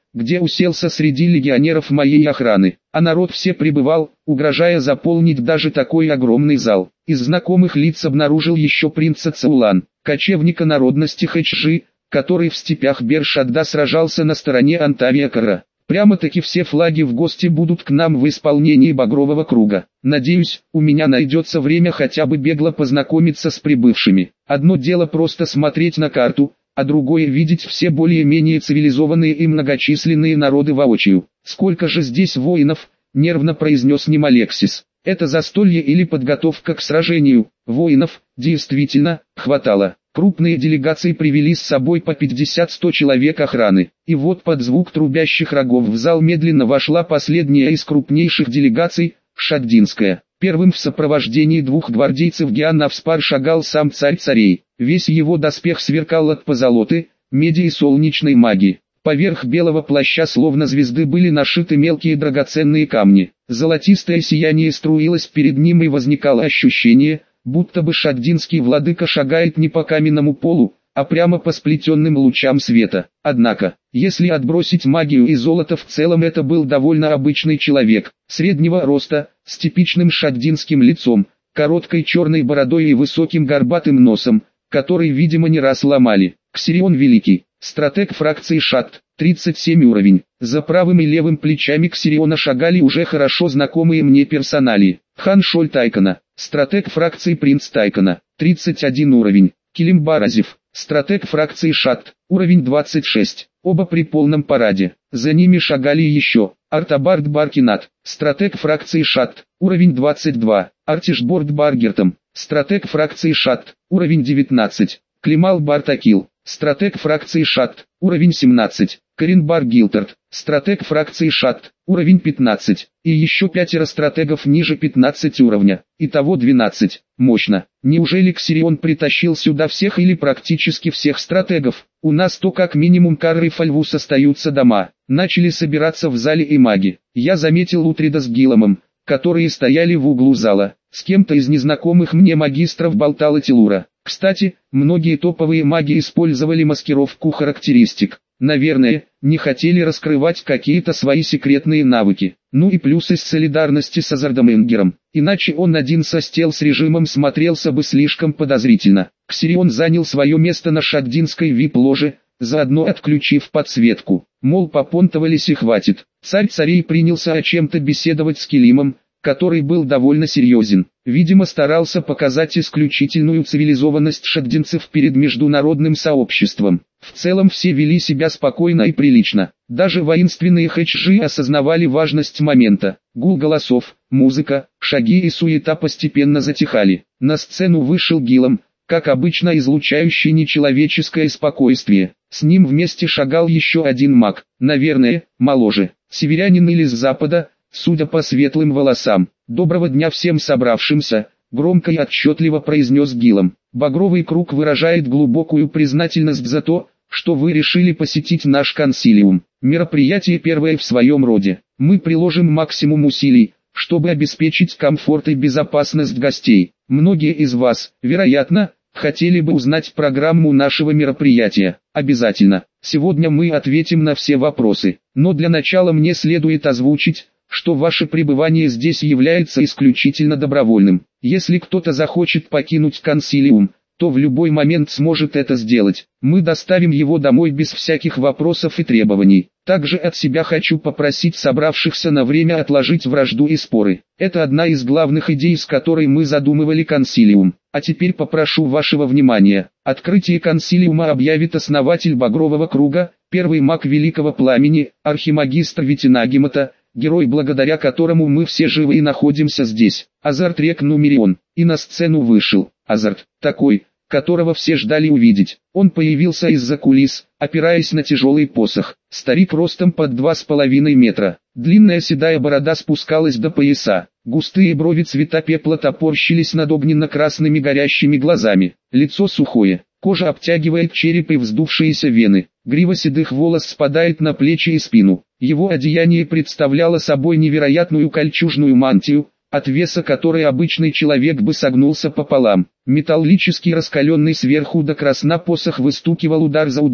где уселся среди легионеров моей охраны, а народ все прибывал, угрожая заполнить даже такой огромный зал. Из знакомых лиц обнаружил еще принца Цаулан, кочевника народности Хэчжи, который в степях Бершадда сражался на стороне Антавиакара. Прямо-таки все флаги в гости будут к нам в исполнении Багрового круга. Надеюсь, у меня найдется время хотя бы бегло познакомиться с прибывшими. Одно дело просто смотреть на карту, а другое видеть все более-менее цивилизованные и многочисленные народы воочию. «Сколько же здесь воинов?» — нервно произнес ним Алексис. «Это застолье или подготовка к сражению?» Воинов, действительно, хватало. Крупные делегации привели с собой по пятьдесят-сто человек охраны. И вот под звук трубящих рогов в зал медленно вошла последняя из крупнейших делегаций, Шаддинская. Первым в сопровождении двух гвардейцев Гианавспар шагал сам царь царей. Весь его доспех сверкал от позолоты, меди и солнечной магии. Поверх белого плаща словно звезды были нашиты мелкие драгоценные камни. Золотистое сияние струилось перед ним, и возникало ощущение, будто бы шаддинский владыка шагает не по каменному полу, а прямо по сплетенным лучам света. Однако, если отбросить магию и золото, в целом это был довольно обычный человек, среднего роста, с типичным шаддинским лицом, короткой черной бородой и высоким горбатым носом, который, видимо, не раз ломали. Ксирион Великий, стратег фракции Шадд, тридцать семь уровень. За правым и левым плечами Ксириона шагали уже хорошо знакомые мне персонали. Хан Шоль Тайкона, стратег фракции Принц Тайкона, тридцать один уровень. Килим Баразев, стратег фракции Шадд, уровень двадцать шесть. Оба при полном параде. За ними шагали еще Артабард Баркинат, стратег фракции Шадд, уровень двадцать два. Артишборд Баргертом, стратег фракции Шадд, уровень девятнадцать. Климал Бартакил, стратег фракции Шадд, уровень семнадцать. Коринбар Гилтард, стратег фракции Шадд, уровень пятнадцать. И еще пятеро стратегов ниже пятнадцати уровня. Итого двенадцать. Мощно. Неужели Ксирион притащил сюда всех или практически всех стратегов? У нас то как минимум Карр и Фальвус остаются дома. Начали собираться в зале и маги. Я заметил Утрида с Гиламом, которые стояли в углу зала. С кем-то из незнакомых мне магистров болтала Телура. Кстати, многие топовые маги использовали маскировку характеристик. Наверное, не хотели раскрывать какие-то свои секретные навыки. Ну и плюс из солидарности с Азардом Энгером. Иначе он один со стелс-режимом смотрелся бы слишком подозрительно. Ксирион занял свое место на шаддинской вип-ложе, заодно отключив подсветку. Мол, попонтовались и хватит. Царь царей принялся о чем-то беседовать с Килимом, который был довольно серьезен. Видимо, старался показать исключительную цивилизованность шаддинцев перед международным сообществом. В целом все вели себя спокойно и прилично. Даже воинственные хэчжи осознавали важность момента. Гул голосов, музыка, шаги и суета постепенно затихали. На сцену вышел Гилам, как обычно излучающий нечеловеческое спокойствие. С ним вместе шагал еще один маг, наверное, моложе, северянин или с запада, судя по светлым волосам. «Доброго дня всем собравшимся», — громко и отчетливо произнес Гилам. «Багровый круг выражает глубокую признательность за то, что вы решили посетить наш консилиум. Мероприятие первое в своем роде. Мы приложим максимум усилий, чтобы обеспечить комфорт и безопасность гостей. Многие из вас, вероятно, хотели бы узнать программу нашего мероприятия. Обязательно. Сегодня мы ответим на все вопросы. Но для начала мне следует озвучить, что ваше пребывание здесь является исключительно добровольным. Если кто-то захочет покинуть консилиум, то в любой момент сможет это сделать. Мы доставим его домой без всяких вопросов и требований. Также от себя хочу попросить собравшихся на время отложить вражду и споры. Это одна из главных идей, с которой мы задумывали консилиум. А теперь попрошу вашего внимания. Открытие консилиума объявит основатель Багрового круга, первый маг Великого Пламени, архимагистр Витинагимата, герой, благодаря которому мы все живы и находимся здесь. Азарт Рек Нумерион. И на сцену вышел Азарт, такой, которого все ждали увидеть. Он появился из-за кулис, опираясь на тяжелый посох. Старик ростом под два с половиной метра. Длинная седая борода спускалась до пояса. Густые брови цвета пепла топорщились над огненно-красными горящими глазами. Лицо сухое, кожа обтягивает череп и вздувшиеся вены. Грива седых волос спадает на плечи и спину. Его одеяние представляло собой невероятную кольчужную мантию, от веса которой обычный человек бы согнулся пополам. Металлический, раскаленный сверху до красна посох выстукивал удар за ударом.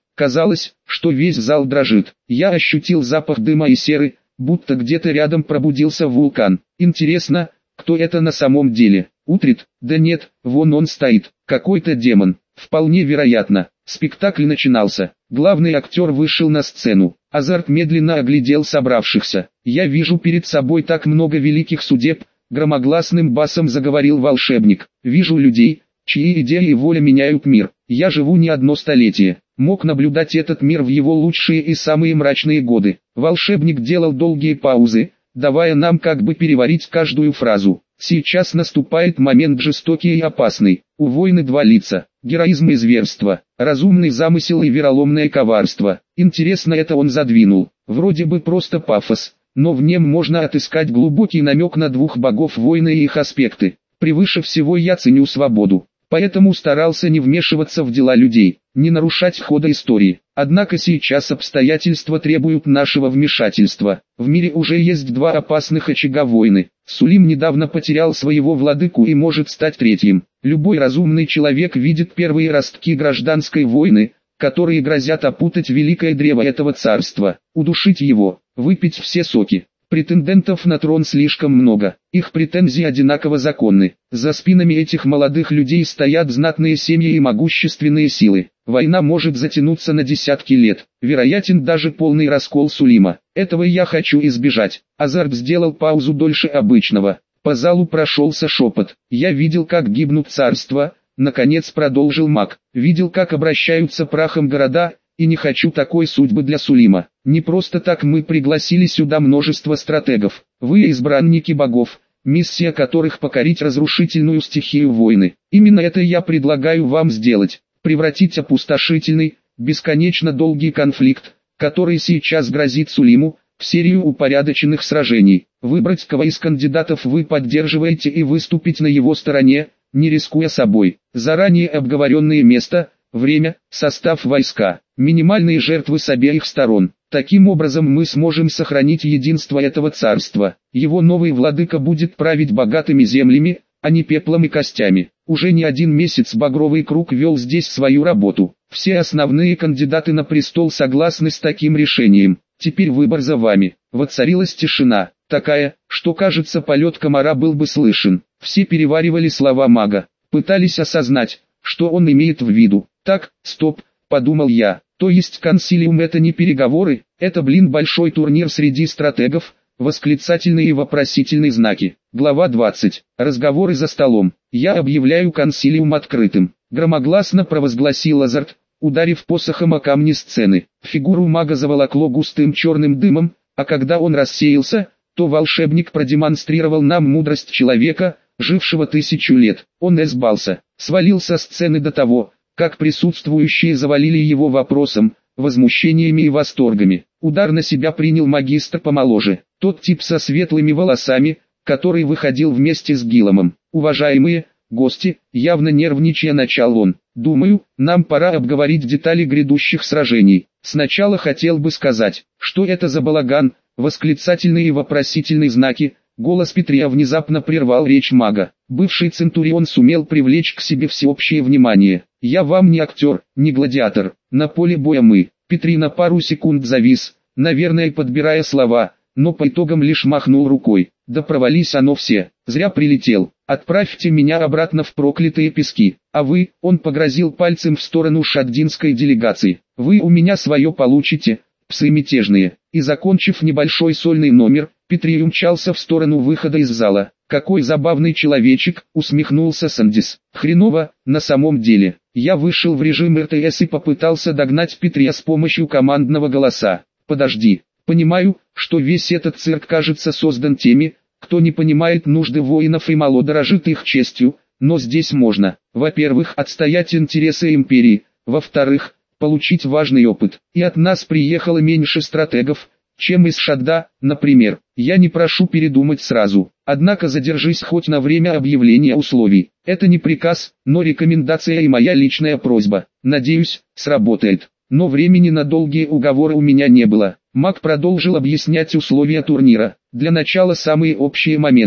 Казалось, что весь зал дрожит. Я ощутил запах дыма и серы, будто где-то рядом пробудился вулкан. Интересно, кто это на самом деле? Утрит? Да нет, вон он стоит, какой-то демон. Вполне вероятно. Спектакль начинался. Главный актер вышел на сцену. Азарт медленно оглядел собравшихся. «Я вижу перед собой так много великих судеб», — громогласным басом заговорил волшебник. «Вижу людей, чьи идеи и воля меняют мир. Я живу не одно столетие. Мог наблюдать этот мир в его лучшие и самые мрачные годы». Волшебник делал долгие паузы, давая нам как бы переварить каждую фразу. «Сейчас наступает момент жестокий и опасный. У войны два лица. Героизм и зверство, разумный замысел и вероломное коварство». Интересно, это он задвинул. Вроде бы просто пафос, но в нем можно отыскать глубокий намек на двух богов войны и их аспекты. Превыше всего я ценю свободу. Поэтому старался не вмешиваться в дела людей, не нарушать хода истории. Однако сейчас обстоятельства требуют нашего вмешательства. В мире уже есть два опасных очага войны. Сулим недавно потерял своего владыку и может стать третьим. Любой разумный человек видит первые ростки гражданской войны, которые грозят опутать великое древо этого царства, удушить его, выпить все соки. Претендентов на трон слишком много, их претензии одинаково законны. За спинами этих молодых людей стоят знатные семьи и могущественные силы. Война может затянуться на десятки лет, вероятен даже полный раскол Сулима. Этого я хочу избежать. Азарт сделал паузу дольше обычного. По залу прошелся шепот. «Я видел, как гибнут царства», — наконец продолжил маг. «Видел, как обращаются прахом города, и не хочу такой судьбы для Сулима. Не просто так мы пригласили сюда множество стратегов. Вы избранники богов, миссия которых покорить разрушительную стихию войны. Именно это я предлагаю вам сделать. Превратить опустошительный, бесконечно долгий конфликт, который сейчас грозит Сулиму, в серию упорядоченных сражений. Выбрать, кого из кандидатов вы поддерживаете, и выступить на его стороне, не рискуя собой. Заранее обговоренное место, время, состав войска, минимальные жертвы с обеих сторон. Таким образом мы сможем сохранить единство этого царства. Его новый владыка будет править богатыми землями, а не пеплом и костями. Уже не один месяц Багровый Круг вел здесь свою работу. Все основные кандидаты на престол согласны с таким решением. Теперь выбор за вами. Воцарилась тишина, такая, что кажется, полет комара был бы слышен. Все переваривали слова мага, пытались осознать, что он имеет в виду. Так, стоп, подумал я, то есть консилиум это не переговоры, это, блин, большой турнир среди стратегов, восклицательные и вопросительные знаки. Глава двадцать. Разговоры за столом. Я объявляю консилиум открытым. Громогласно провозгласил Азарт, ударив посохом о камни сцены. Фигуру мага заволокло густым черным дымом, а когда он рассеялся, то волшебник продемонстрировал нам мудрость человека, жившего тысячу лет. Он эсбался, свалил со сцены до того, как присутствующие завалили его вопросом, возмущениями и восторгами. Удар на себя принял магистр помоложе, тот тип со светлыми волосами, который выходил вместе с Гиломом. «Уважаемые гости», явно нервничая начал он, «думаю, нам пора обговорить детали грядущих сражений. Сначала хотел бы сказать, что это за балаган». Восклицательные и вопросительные знаки. Голос Петрия внезапно прервал речь мага. Бывший Центурион сумел привлечь к себе всеобщее внимание. «Я вам не актер, не гладиатор. На поле боя мы». Петри на пару секунд завис, наверное, подбирая слова, но по итогам лишь махнул рукой. «Да провались оно все. Зря прилетел. Отправьте меня обратно в проклятые пески. А вы», он погрозил пальцем в сторону шаддинской делегации, «вы у меня свое получите, псы мятежные». И закончив небольшой сольный номер, Петри умчался в сторону выхода из зала. «Какой забавный человечек», усмехнулся Сандис. «Хреново, на самом деле». Я вышел в режим эр тэ эс и попытался догнать Петрия с помощью командного голоса. «Подожди, понимаю, что весь этот цирк кажется создан теми, кто не понимает нужды воинов и мало дорожит их честью, но здесь можно, во-первых, отстоять интересы империи, во-вторых, получить важный опыт. И от нас приехало меньше стратегов, чем из Шадда, например. Я не прошу передумать сразу, однако задержись хоть на время объявления условий. Это не приказ, но рекомендация и моя личная просьба. Надеюсь, сработает. Но времени на долгие уговоры у меня не было. Маг продолжил объяснять условия турнира. Для начала самые общие моменты.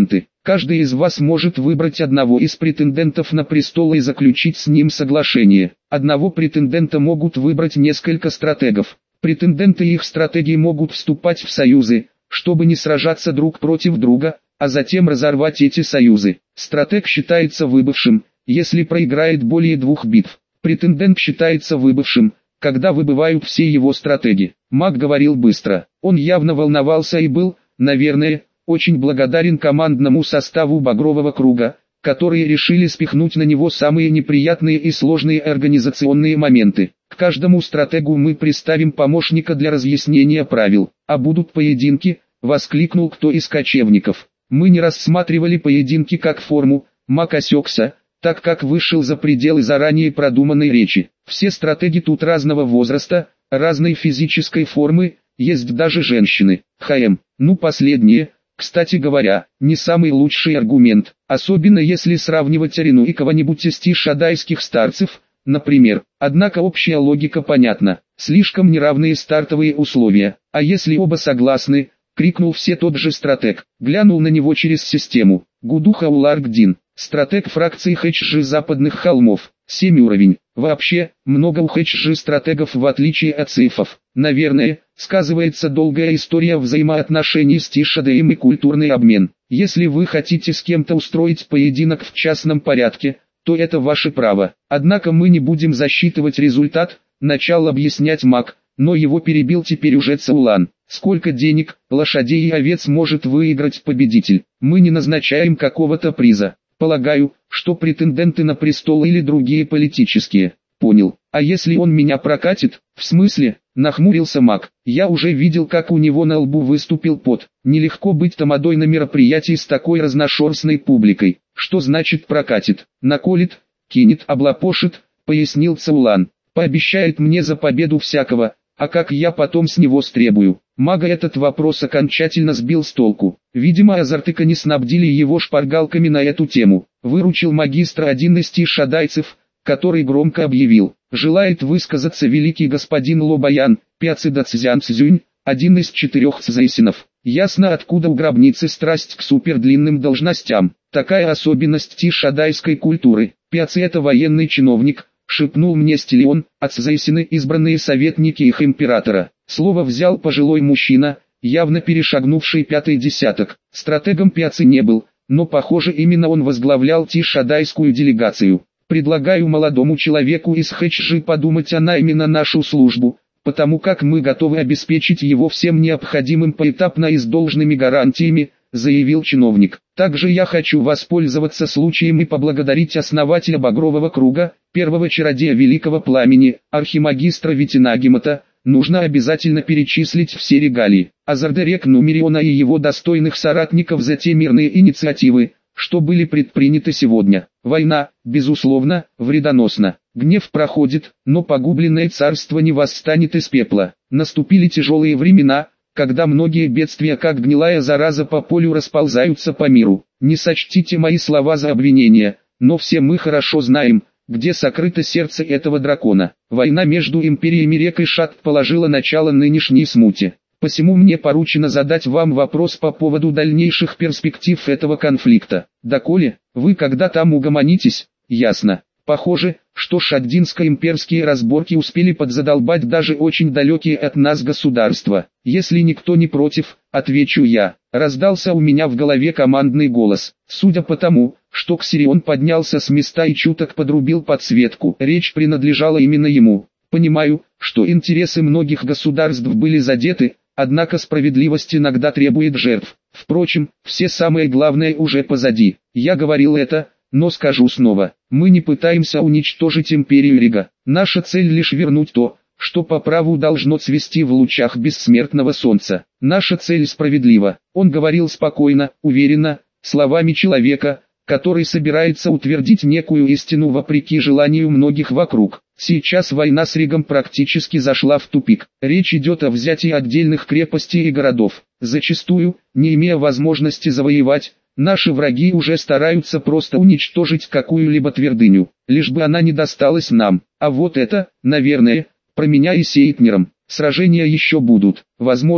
Каждый из вас может выбрать одного из претендентов на престол и заключить с ним соглашение. Одного претендента могут выбрать несколько стратегов. Претенденты и их стратеги могут вступать в союзы, чтобы не сражаться друг против друга, а затем разорвать эти союзы. Стратег считается выбывшим, если проиграет более двух битв. Претендент считается выбывшим, когда выбывают все его стратеги. Маг говорил быстро. Он явно волновался и был, наверное, очень благодарен командному составу Багрового круга, которые решили спихнуть на него самые неприятные и сложные организационные моменты. К каждому стратегу мы приставим помощника для разъяснения правил. А будут поединки, воскликнул кто из кочевников. Мы не рассматривали поединки как форму. Маг осекся, так как вышел за пределы заранее продуманной речи. Все стратеги тут разного возраста, разной физической формы, есть даже женщины. ХМ, ну последнее, кстати говоря, не самый лучший аргумент, особенно если сравнивать Арину и кого-нибудь из шадайских старцев, например. Однако общая логика понятна, слишком неравные стартовые условия. А если оба согласны, крикнул все тот же стратег, глянул на него через систему. Гудуха Уларгдин, стратег фракции Хэчжи западных холмов, семь уровень. Вообще, много у Хэчжи стратегов в отличие от цифов. Наверное, сказывается долгая история взаимоотношений с Тишадаем и культурный обмен. Если вы хотите с кем-то устроить поединок в частном порядке, то это ваше право. Однако мы не будем засчитывать результат, начал объяснять маг, но его перебил теперь уже Цаулан. Сколько денег, лошадей и овец может выиграть победитель? Мы не назначаем какого-то приза. Полагаю, что претенденты на престол или другие политические. Понял. А если он меня прокатит? В смысле? Нахмурился маг. Я уже видел, как у него на лбу выступил пот. Нелегко быть тамадой на мероприятии с такой разношерстной публикой. Что значит прокатит? Наколет, кинет, облапошит, пояснил Цаулан. Пообещает мне за победу всякого, а как я потом с него стребую? Мага этот вопрос окончательно сбил с толку. Видимо, Азартыка не снабдили его шпаргалками на эту тему. Выручил магистра один из тишадайцев, который громко объявил: желает высказаться великий господин Лобаян, Пяцеда Цзян Цзюнь, один из четырех цзэйсинов. Ясно, откуда у гробницы страсть к супердлинным должностям. Такая особенность тишадайской культуры. Пяци — это военный чиновник, шепнул мне Стелион, а цзэйсины — избранные советники их императора. Слово взял пожилой мужчина, явно перешагнувший пятый десяток. Стратегом Пяци не был, но похоже именно он возглавлял тишадайскую делегацию. Предлагаю молодому человеку из Хэчжи подумать о найме на нашу службу, потому как мы готовы обеспечить его всем необходимым поэтапно и с должными гарантиями, заявил чиновник. Также я хочу воспользоваться случаем и поблагодарить основателя Багрового круга, первого чародея Великого Пламени, архимагистра Витинагимата. Нужно обязательно перечислить все регалии Азардерек Нумериона и его достойных соратников за те мирные инициативы, что были предприняты сегодня. Война, безусловно, вредоносна. Гнев проходит, но погубленное царство не восстанет из пепла. Наступили тяжелые времена, когда многие бедствия как гнилая зараза по полю расползаются по миру. Не сочтите мои слова за обвинение, но все мы хорошо знаем, где сокрыто сердце этого дракона. Война между империями Рек и Шат положила начало нынешней смуте. Посему мне поручено задать вам вопрос по поводу дальнейших перспектив этого конфликта. Доколе, вы когда там угомонитесь? Ясно. Похоже, что шаддинско-имперские разборки успели подзадолбать даже очень далекие от нас государства. Если никто не против, отвечу я. Раздался у меня в голове командный голос. Судя по тому, что Ксирион поднялся с места и чуток подрубил подсветку, речь принадлежала именно ему. Понимаю, что интересы многих государств были задеты, однако справедливость иногда требует жертв. Впрочем, все самое главное уже позади. Я говорил это, но скажу снова. Мы не пытаемся уничтожить империю Рига. Наша цель лишь вернуть то, что по праву должно цвести в лучах бессмертного солнца. Наша цель справедлива. Он говорил спокойно, уверенно, словами человека, который собирается утвердить некую истину вопреки желанию многих вокруг. Сейчас война с Ригом практически зашла в тупик. Речь идет о взятии отдельных крепостей и городов. Зачастую, не имея возможности завоевать, наши враги уже стараются просто уничтожить какую-либо твердыню, лишь бы она не досталась нам. А вот это, наверное, про меня и Сейтнером. Сражения еще будут. Возможно,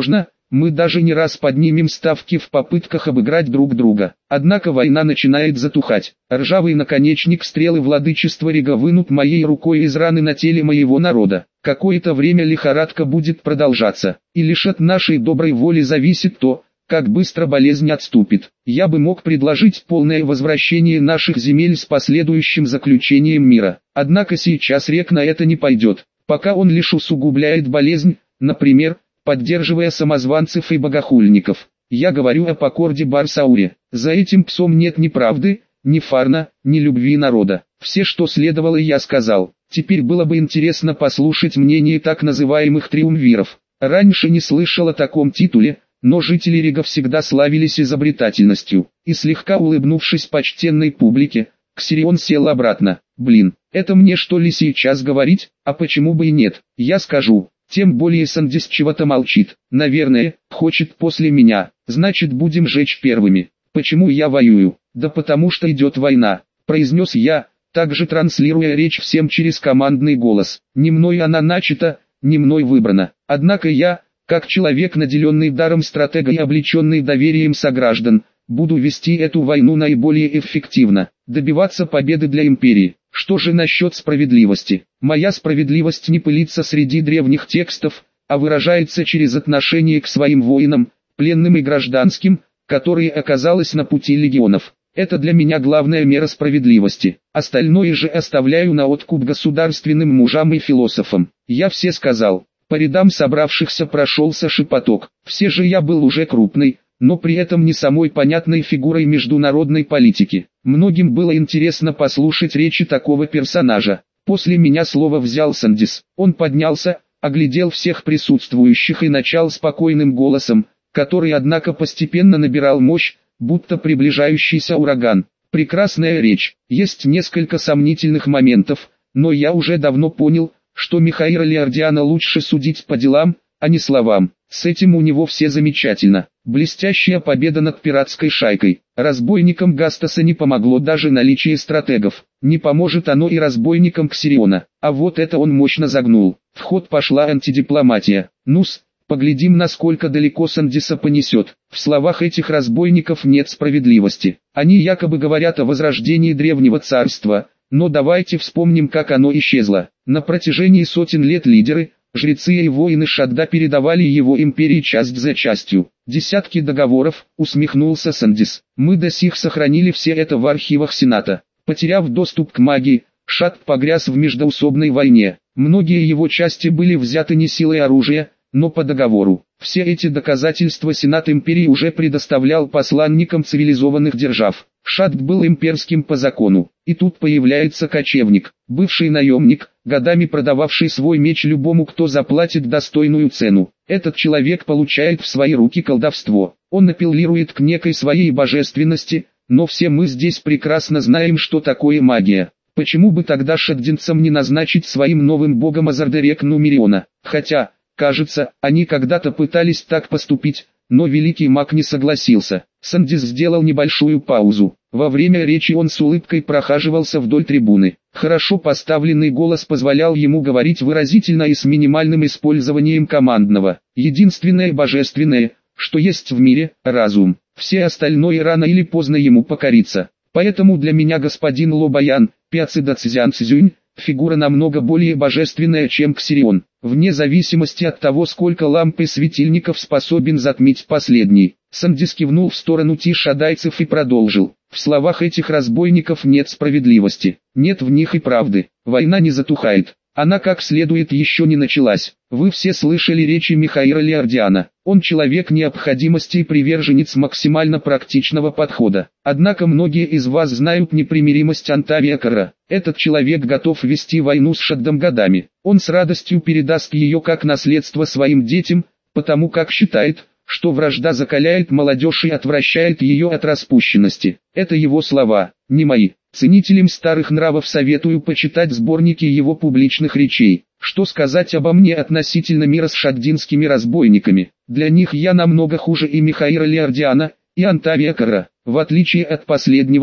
мы даже не раз поднимем ставки в попытках обыграть друг друга. Однако война начинает затухать. Ржавый наконечник стрелы владычества Рига вынут моей рукой из раны на теле моего народа. Какое-то время лихорадка будет продолжаться, и лишь от нашей доброй воли зависит то, как быстро болезнь отступит. Я бы мог предложить полное возвращение наших земель с последующим заключением мира. Однако сейчас Рек на это не пойдет, пока он лишь усугубляет болезнь, например, поддерживая самозванцев и богохульников. Я говорю о Покорде Барсауре. За этим псом нет ни правды, ни фарна, ни любви народа. Все, что следовало, я сказал. Теперь было бы интересно послушать мнение так называемых триумвиров. Раньше не слышал о таком титуле, но жители Рига всегда славились изобретательностью. И слегка улыбнувшись почтенной публике, Ксирион сел обратно. Блин, это мне что ли сейчас говорить, а почему бы и нет, я скажу. Тем более Сандис чего-то молчит. Наверное, хочет после меня. Значит, будем жечь первыми. Почему я воюю? Да потому что идет война, произнес я, также транслируя речь всем через командный голос. Не мной она начата, не мной выбрана. Однако я, как человек, наделенный даром стратега и облеченный доверием сограждан, буду вести эту войну наиболее эффективно, добиваться победы для империи. Что же насчет справедливости? Моя справедливость не пылится среди древних текстов, а выражается через отношение к своим воинам, пленным и гражданским, которые оказалось на пути легионов. Это для меня главная мера справедливости. Остальное же оставляю на откуп государственным мужам и философам. Я все сказал. По рядам собравшихся прошелся шепоток. Все же я был уже крупный, но при этом не самой понятной фигурой международной политики. Многим было интересно послушать речи такого персонажа. После меня слово взял Сандис. Он поднялся, оглядел всех присутствующих и начал спокойным голосом, который однако постепенно набирал мощь, будто приближающийся ураган. Прекрасная речь. Есть несколько сомнительных моментов, но я уже давно понял, что Михаила Леордиана лучше судить по делам, а не словам. С этим у него все замечательно. Блестящая победа над пиратской шайкой. Разбойникам Гастаса не помогло даже наличие стратегов. Не поможет оно и разбойникам Ксириона. А вот это он мощно загнул. В ход пошла антидипломатия. Ну-с, поглядим, насколько далеко Сандиса понесет. В словах этих разбойников нет справедливости. Они якобы говорят о возрождении древнего царства, но давайте вспомним, как оно исчезло. На протяжении сотен лет лидеры, жрецы и воины Шадда передавали его империи часть за частью. Десятки договоров, усмехнулся Сандис. Мы до сих сохранили все это в архивах Сената. Потеряв доступ к магии, Шадд погряз в междоусобной войне. Многие его части были взяты не силой оружия, но по договору. Все эти доказательства Сенат империи уже предоставлял посланникам цивилизованных держав. Шадд был имперским по закону. И тут появляется кочевник, бывший наемник, годами продававший свой меч любому, кто заплатит достойную цену. Этот человек получает в свои руки колдовство. Он апеллирует к некой своей божественности, но все мы здесь прекрасно знаем, что такое магия. Почему бы тогда шаддинцам не назначить своим новым богом Азардерек Нумериона? Хотя, кажется, они когда-то пытались так поступить, но великий маг не согласился. Сандис сделал небольшую паузу. Во время речи он с улыбкой прохаживался вдоль трибуны. Хорошо поставленный голос позволял ему говорить выразительно и с минимальным использованием командного. Единственное божественное, что есть в мире, разум. Все остальное рано или поздно ему покорится. Поэтому для меня господин Лобаян, Пяцидацзянцзюнь, фигура намного более божественная, чем Ксирион, вне зависимости от того, сколько ламп и светильников способен затмить последний. Сандис кивнул в сторону тишадайцев и продолжил. В словах этих разбойников нет справедливости, нет в них и правды. Война не затухает. Она как следует еще не началась. Вы все слышали речи Михаила Леордиана. Он человек необходимости и приверженец максимально практичного подхода. Однако многие из вас знают непримиримость Антавия Кара. Этот человек готов вести войну с Шаддом годами. Он с радостью передаст ее как наследство своим детям, потому как считает, что вражда закаляет молодежь и отвращает ее от распущенности. Это его слова, не мои. Ценителям старых нравов советую почитать сборники его публичных речей. Что сказать обо мне относительно мира с шаддинскими разбойниками? Для них я намного хуже и Михаила Леордиана, и Антавия Кара. В отличие от последнего,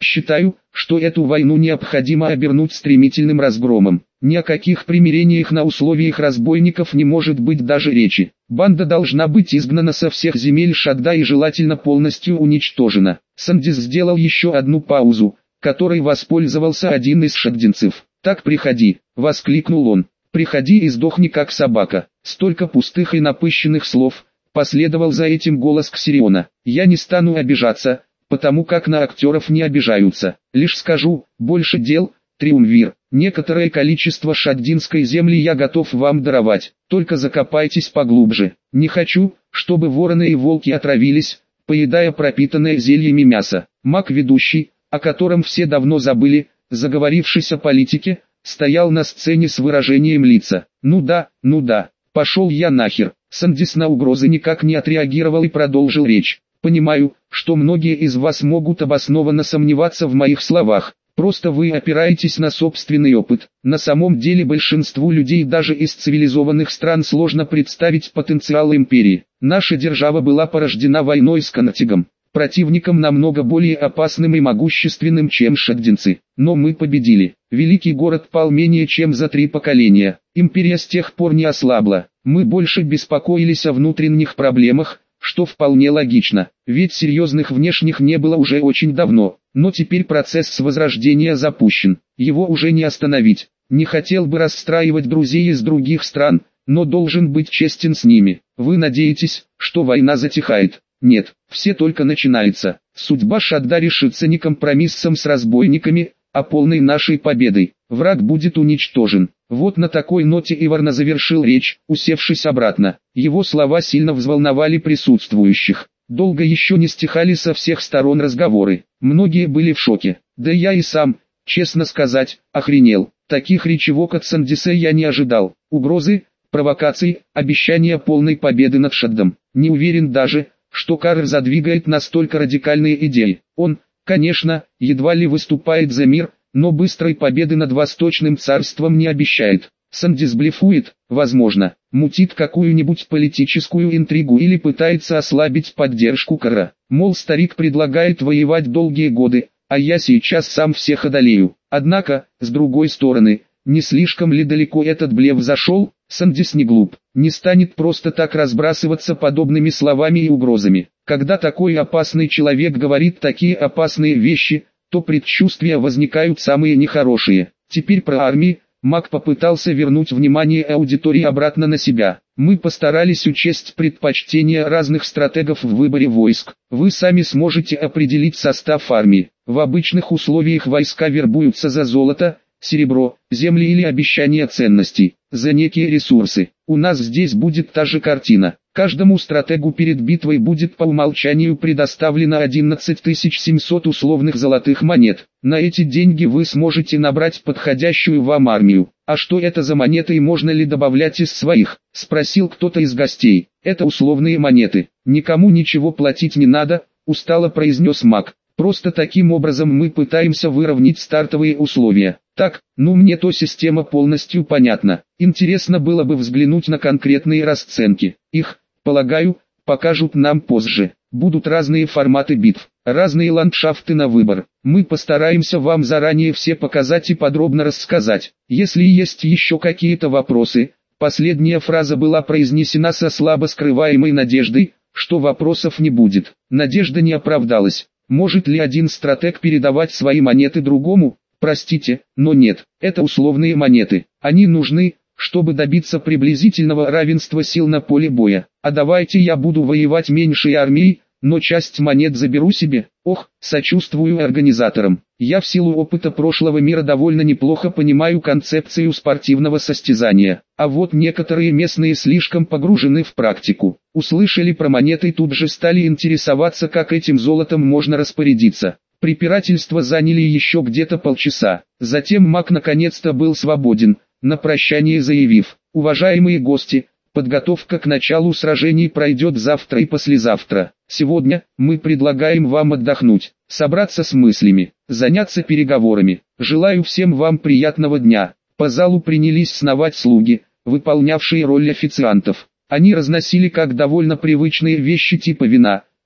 Считаю, что эту войну необходимо обернуть стремительным разгромом. Ни о каких примирениях на условиях разбойников не может быть даже речи. Банда должна быть изгнана со всех земель Шадда и желательно полностью уничтожена. Сандис сделал еще одну паузу, которой воспользовался один из шаддинцев. «Так приходи», — воскликнул он. «Приходи и сдохни как собака». Столько пустых и напыщенных слов. Последовал за этим голос Ксириона. «Я не стану обижаться, потому как на актеров не обижаются. Лишь скажу, больше дел, Триумвир. Некоторое количество шаддинской земли я готов вам даровать, только закопайтесь поглубже. Не хочу, чтобы вороны и волки отравились, поедая пропитанное зельями мясо». Маг-ведущий, о котором все давно забыли, заговорившись о политике, стоял на сцене с выражением лица. «Ну да, ну да, пошел я нахер». Сандис на угрозы никак не отреагировал и продолжил речь. «Понимаю, что многие из вас могут обоснованно сомневаться в моих словах. Просто вы опираетесь на собственный опыт. На самом деле большинству людей даже из цивилизованных стран сложно представить потенциал империи. Наша держава была порождена войной с Конатигом, противником намного более опасным и могущественным, чем шаддинцы. Но мы победили. Великий город пал менее чем за три поколения. Империя с тех пор не ослабла. Мы больше беспокоились о внутренних проблемах, что вполне логично, ведь серьезных внешних не было уже очень давно. Но теперь процесс возрождения запущен, его уже не остановить. Не хотел бы расстраивать друзей из других стран, но должен быть честен с ними. Вы надеетесь, что война затихает? Нет, все только начинается. Судьба Шадда решится не компромиссом с разбойниками, а полной нашей победой. Враг будет уничтожен. Вот на такой ноте Иварна завершил речь, усевшись обратно. Его слова сильно взволновали присутствующих. Долго еще не стихали со всех сторон разговоры. Многие были в шоке. Да я и сам, честно сказать, охренел. Таких речевок от Сандиса я не ожидал. Угрозы, провокации, обещания полной победы над Шаддом. Не уверен даже, что Карр задвигает настолько радикальные идеи. Он, конечно, едва ли выступает за мир, но быстрой победы над Восточным царством не обещает. Сандис блефует, возможно, мутит какую-нибудь политическую интригу или пытается ослабить поддержку Карра. Мол, старик предлагает воевать долгие годы, а я сейчас сам всех одолею. Однако, с другой стороны, не слишком ли далеко этот блеф зашел? Сандис не глуп, не станет просто так разбрасываться подобными словами и угрозами. Когда такой опасный человек говорит такие опасные вещи, то предчувствия возникают самые нехорошие. Теперь про армию. Маг попытался вернуть внимание аудитории обратно на себя. Мы постарались учесть предпочтения разных стратегов в выборе войск. Вы сами сможете определить состав армии. В обычных условиях войска вербуются за золото, серебро, земли или обещания ценностей, за некие ресурсы. У нас здесь будет та же картина. Каждому стратегу перед битвой будет по умолчанию предоставлено одиннадцать тысяч семьсот условных золотых монет. На эти деньги вы сможете набрать подходящую вам армию. А что это за монеты и можно ли добавлять из своих? Спросил кто-то из гостей. Это условные монеты. Никому ничего платить не надо, устало произнес маг. Просто таким образом мы пытаемся выровнять стартовые условия. Так, ну мне то система полностью понятна. Интересно было бы взглянуть на конкретные расценки. Их, полагаю, покажут нам позже. Будут разные форматы битв, разные ландшафты на выбор. Мы постараемся вам заранее все показать и подробно рассказать. Если есть еще какие-то вопросы, последняя фраза была произнесена со слабо скрываемой надеждой, что вопросов не будет. Надежда не оправдалась. Может ли один стратег передавать свои монеты другому? Простите, но нет, это условные монеты. Они нужны, чтобы добиться приблизительного равенства сил на поле боя. А давайте я буду воевать меньшей армией, но часть монет заберу себе. Ох, сочувствую организаторам. Я в силу опыта прошлого мира довольно неплохо понимаю концепцию спортивного состязания. А вот некоторые местные слишком погружены в практику. Услышали про монеты и тут же стали интересоваться, как этим золотом можно распорядиться. Препирательства заняли еще где-то полчаса. Затем маг наконец-то был свободен, на прощание заявив: «Уважаемые гости, подготовка к началу сражений пройдет завтра и послезавтра. Сегодня мы предлагаем вам отдохнуть, собраться с мыслями, заняться переговорами. Желаю всем вам приятного дня». По залу принялись сновать слуги, выполнявшие роль официантов. Они разносили как довольно привычные вещи типа вина,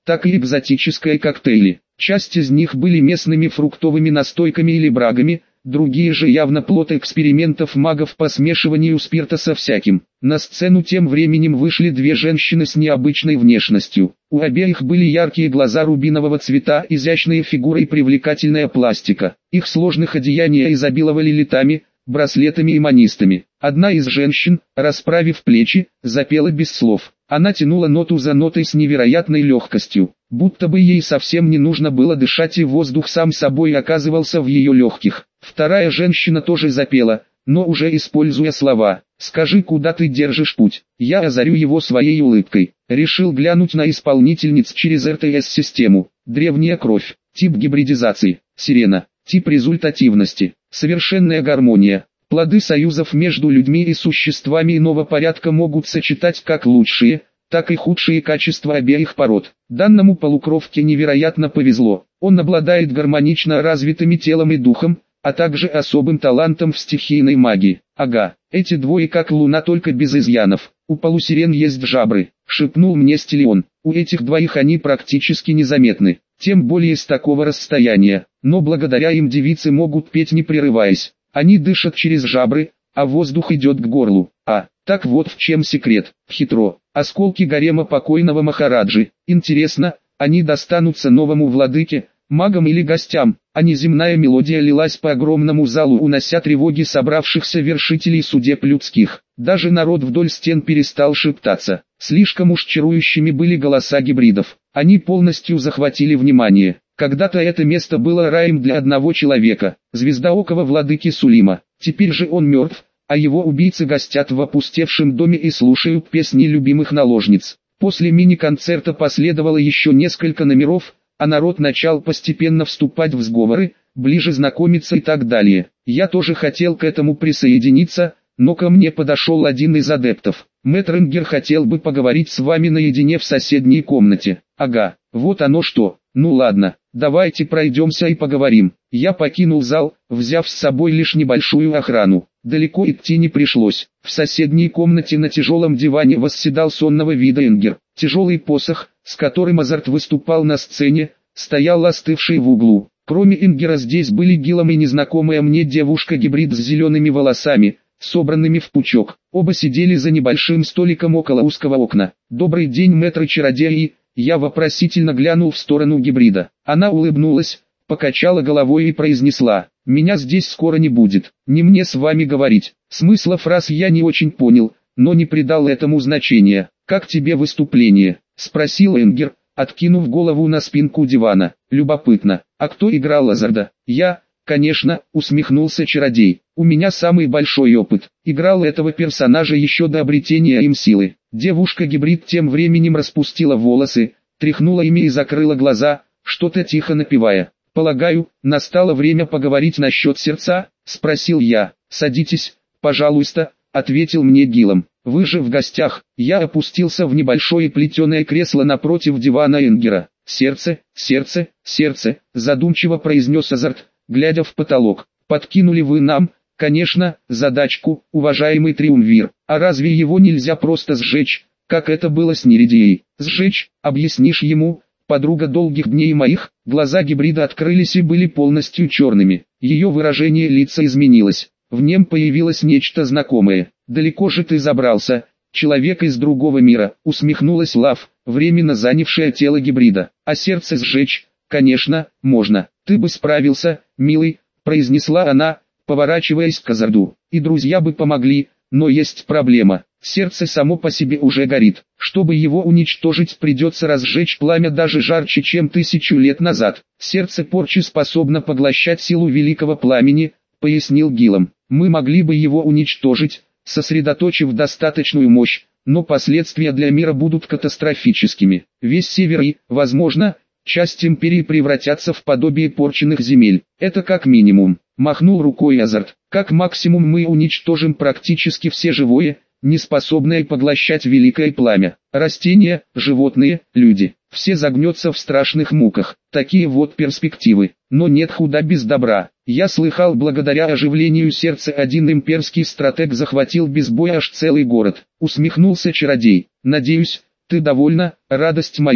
так и экзотические коктейли. Часть из них были местными фруктовыми настойками или брагами, другие же явно плод экспериментов магов по смешиванию спирта со всяким. На сцену тем временем вышли две женщины с необычной внешностью. У обеих были яркие глаза рубинового цвета, изящные фигуры и привлекательная пластика. Их сложных одеяния изобиловали летами, браслетами и манистами. Одна из женщин, расправив плечи, запела без слов. Она тянула ноту за нотой с невероятной легкостью, будто бы ей совсем не нужно было дышать, и воздух сам собой оказывался в ее легких. Вторая женщина тоже запела, но уже используя слова: «Скажи, куда ты держишь путь?» Я озарю его своей улыбкой. Решил глянуть на исполнительниц через эр тэ эс-систему. Древняя кровь, тип гибридизации, сирена, тип результативности, совершенная гармония. Плоды союзов между людьми и существами иного порядка могут сочетать как лучшие, так и худшие качества обеих пород. Данному полукровке невероятно повезло. Он обладает гармонично развитыми телом и духом, а также особым талантом в стихийной магии. Ага, эти двое как луна, только без изъянов. У полусирен есть жабры, шепнул мне Стелион. У этих двоих они практически незаметны, тем более с такого расстояния. Но благодаря им девицы могут петь не прерываясь. Они дышат через жабры, а воздух идет к горлу. А, так вот в чем секрет. Хитро. Осколки гарема покойного Махараджи. Интересно, они достанутся новому владыке, магам или гостям? А неземная мелодия лилась по огромному залу, унося тревоги собравшихся вершителей судеб людских. Даже народ вдоль стен перестал шептаться. Слишком уж чарующими были голоса гибридов. Они полностью захватили внимание. Когда-то это место было раем для одного человека, звездоокого владыки Сулима. Теперь же он мертв, а его убийцы гостят в опустевшем доме и слушают песни любимых наложниц. После мини-концерта последовало еще несколько номеров, а народ начал постепенно вступать в сговоры, ближе знакомиться и так далее. Я тоже хотел к этому присоединиться, но ко мне подошел один из адептов. «Мэтр Ингер хотел бы поговорить с вами наедине в соседней комнате». «Ага, вот оно что. Ну ладно, давайте пройдемся и поговорим». Я покинул зал, взяв с собой лишь небольшую охрану. Далеко идти не пришлось. В соседней комнате на тяжелом диване восседал сонного вида Ингер. Тяжелый посох, с которым Азарт выступал на сцене, стоял остывший в углу. Кроме Ингера здесь были Гилом и незнакомая мне девушка-гибрид с зелеными волосами, собранными в пучок. Оба сидели за небольшим столиком около узкого окна. «Добрый день, мэтр-чародей!» Я вопросительно глянул в сторону гибрида. Она улыбнулась, покачала головой и произнесла: «Меня здесь скоро не будет, не мне с вами говорить». Смысла фраз я не очень понял, но не придал этому значения. «Как тебе выступление?» — спросил Энгер, откинув голову на спинку дивана. «Любопытно. А кто играл Азарда?» «Я, конечно», — усмехнулся чародей. «У меня самый большой опыт. Играл этого персонажа еще до обретения им силы». Девушка-гибрид тем временем распустила волосы, тряхнула ими и закрыла глаза, что-то тихо напевая. «Полагаю, настало время поговорить насчет сердца?» — спросил я. «Садитесь, пожалуйста», — ответил мне Гилом. «Вы же в гостях». Я опустился в небольшое плетеное кресло напротив дивана Энгера. «Сердце, сердце, сердце», — задумчиво произнес Азарт, глядя в потолок. «Подкинули вы нам, конечно, задачку, уважаемый Триумвир. А разве его нельзя просто сжечь, как это было с Неридией?» «Сжечь, объяснишь ему?» Подруга долгих дней моих. Глаза гибрида открылись и были полностью черными. Ее выражение лица изменилось. В нем появилось нечто знакомое. «Далеко же ты забрался, человек из другого мира», — усмехнулась Лав, временно занявшая тело гибрида. «А сердце сжечь, конечно, можно. Ты бы справился, милый», — произнесла она, поворачиваясь к Азарду. «И друзья бы помогли, но есть проблема. Сердце само по себе уже горит. Чтобы его уничтожить, придется разжечь пламя даже жарче, чем тысячу лет назад. Сердце порчи способно поглощать силу великого пламени», — пояснил Гилом. «Мы могли бы его уничтожить, сосредоточив достаточную мощь, но последствия для мира будут катастрофическими. Весь север и, возможно, часть империи превратятся в подобие порченных земель. Это как минимум», — махнул рукой Азарт. «Как максимум мы уничтожим практически все живое, не способное поглощать великое пламя. Растения, животные, люди. Все загнется в страшных муках. Такие вот перспективы. Но нет худа без добра. Я слыхал, благодаря оживлению сердца один имперский стратег захватил без боя аж целый город». Усмехнулся чародей. «Надеюсь, ты довольна, радость моя»,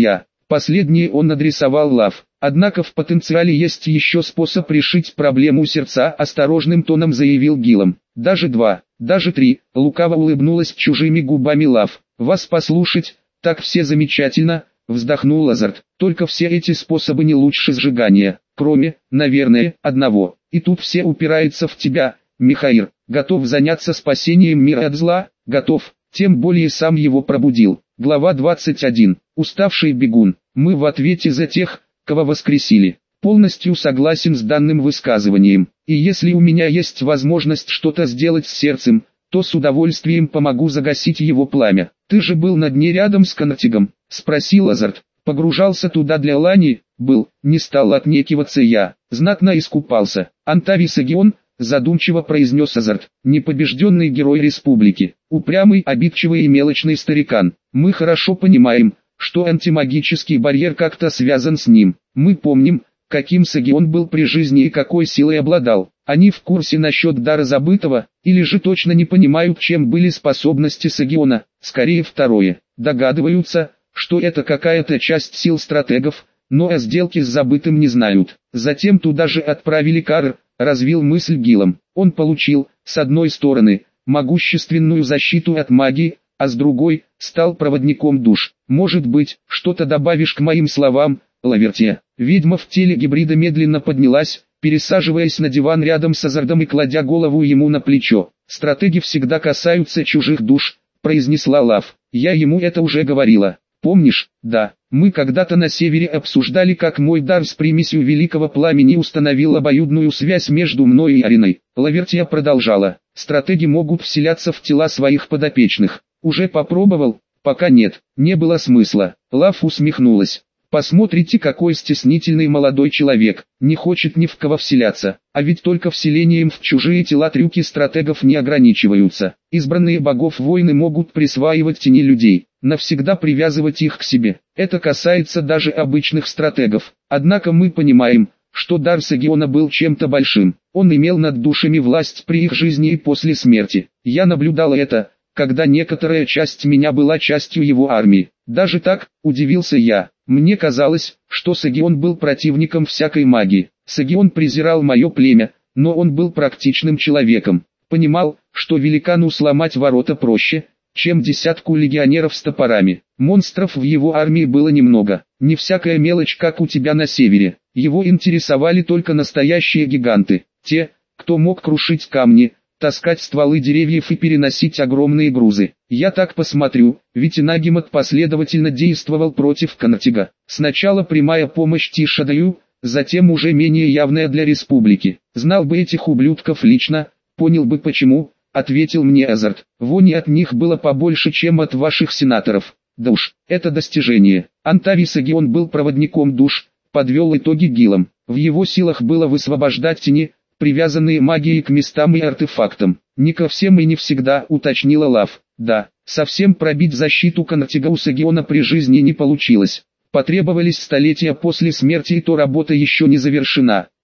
Последнее он адресовал Лав. Однако в потенциале есть еще способ решить проблему сердца, осторожным тоном заявил Гиллом. Даже два, даже три, лукаво улыбнулась чужими губами Лав. Вас послушать, так все замечательно, вздохнул Азарт. Только все эти способы не лучше сжигания, кроме, наверное, одного. И тут все упирается в тебя, Михаир. Готов заняться спасением мира от зла? Готов, тем более сам его пробудил. Глава двадцать один. Уставший бегун. Мы в ответе за тех, кого воскресили. Полностью согласен с данным высказыванием. И если у меня есть возможность что-то сделать с сердцем, то с удовольствием помогу загасить его пламя. Ты же был на дне рядом с Конатигом? Спросил Азарт. Погружался туда для Лани? Был. Не стал отнекиваться я. Знатно искупался. Антавис Эгион, задумчиво произнес Азарт. Непобежденный герой республики. Упрямый, обидчивый и мелочный старикан. Мы хорошо понимаем, что антимагический барьер как-то связан с ним. Мы помним, каким Сагион был при жизни и какой силой обладал. Они в курсе насчет дара забытого, или же точно не понимают, чем были способности Сагиона. Скорее второе. Догадываются, что это какая-то часть сил стратегов, но о сделке с забытым не знают. Затем туда же отправили Карр, развил мысль Гиллом. Он получил, с одной стороны, могущественную защиту от магии, а с другой, стал проводником душ. Может быть, что-то добавишь к моим словам, Лавертия? Ведьма в теле гибрида медленно поднялась, пересаживаясь на диван рядом с Азардом и кладя голову ему на плечо. Стратеги всегда касаются чужих душ, произнесла Лав. Я ему это уже говорила. Помнишь? Да. Мы когда-то на севере обсуждали, как мой дар с примесью великого пламени установил обоюдную связь между мной и Ариной. Лавертия продолжала. Стратеги могут вселяться в тела своих подопечных. Уже попробовал? Пока нет. Не было смысла. Лав усмехнулась. Посмотрите, какой стеснительный молодой человек. Не хочет ни в кого вселяться. А ведь только вселением в чужие тела трюки стратегов не ограничиваются. Избранные богов войны могут присваивать тени людей, навсегда привязывать их к себе. Это касается даже обычных стратегов. Однако мы понимаем, что дар Сагиона был чем-то большим. Он имел над душами власть при их жизни и после смерти. Я наблюдал это, когда некоторая часть меня была частью его армии. Даже так, удивился я. Мне казалось, что Сагион был противником всякой магии. Сагион презирал мое племя, но он был практичным человеком. Понимал, что великану сломать ворота проще, чем десятку легионеров с топорами. Монстров в его армии было немного. Не всякая мелочь, как у тебя на севере. Его интересовали только настоящие гиганты. Те, кто мог крушить камни, таскать стволы деревьев и переносить огромные грузы. Я так посмотрю, ведь Инагимат последовательно действовал против Конатига. Сначала прямая помощь Тишадаю, затем уже менее явная для республики. Знал бы этих ублюдков лично, понял бы почему, ответил мне Азарт. Вони от них было побольше, чем от ваших сенаторов. Да уж, это достижение. Антавис Эгион был проводником душ, подвел итоги Гиллом. В его силах было высвобождать тени, привязанные магией к местам и артефактам. Не ко всем и не всегда, уточнила Лав. Да, совсем пробить защиту Конатига у Сагиона при жизни не получилось. Потребовались столетия после смерти, и то работа еще не завершена.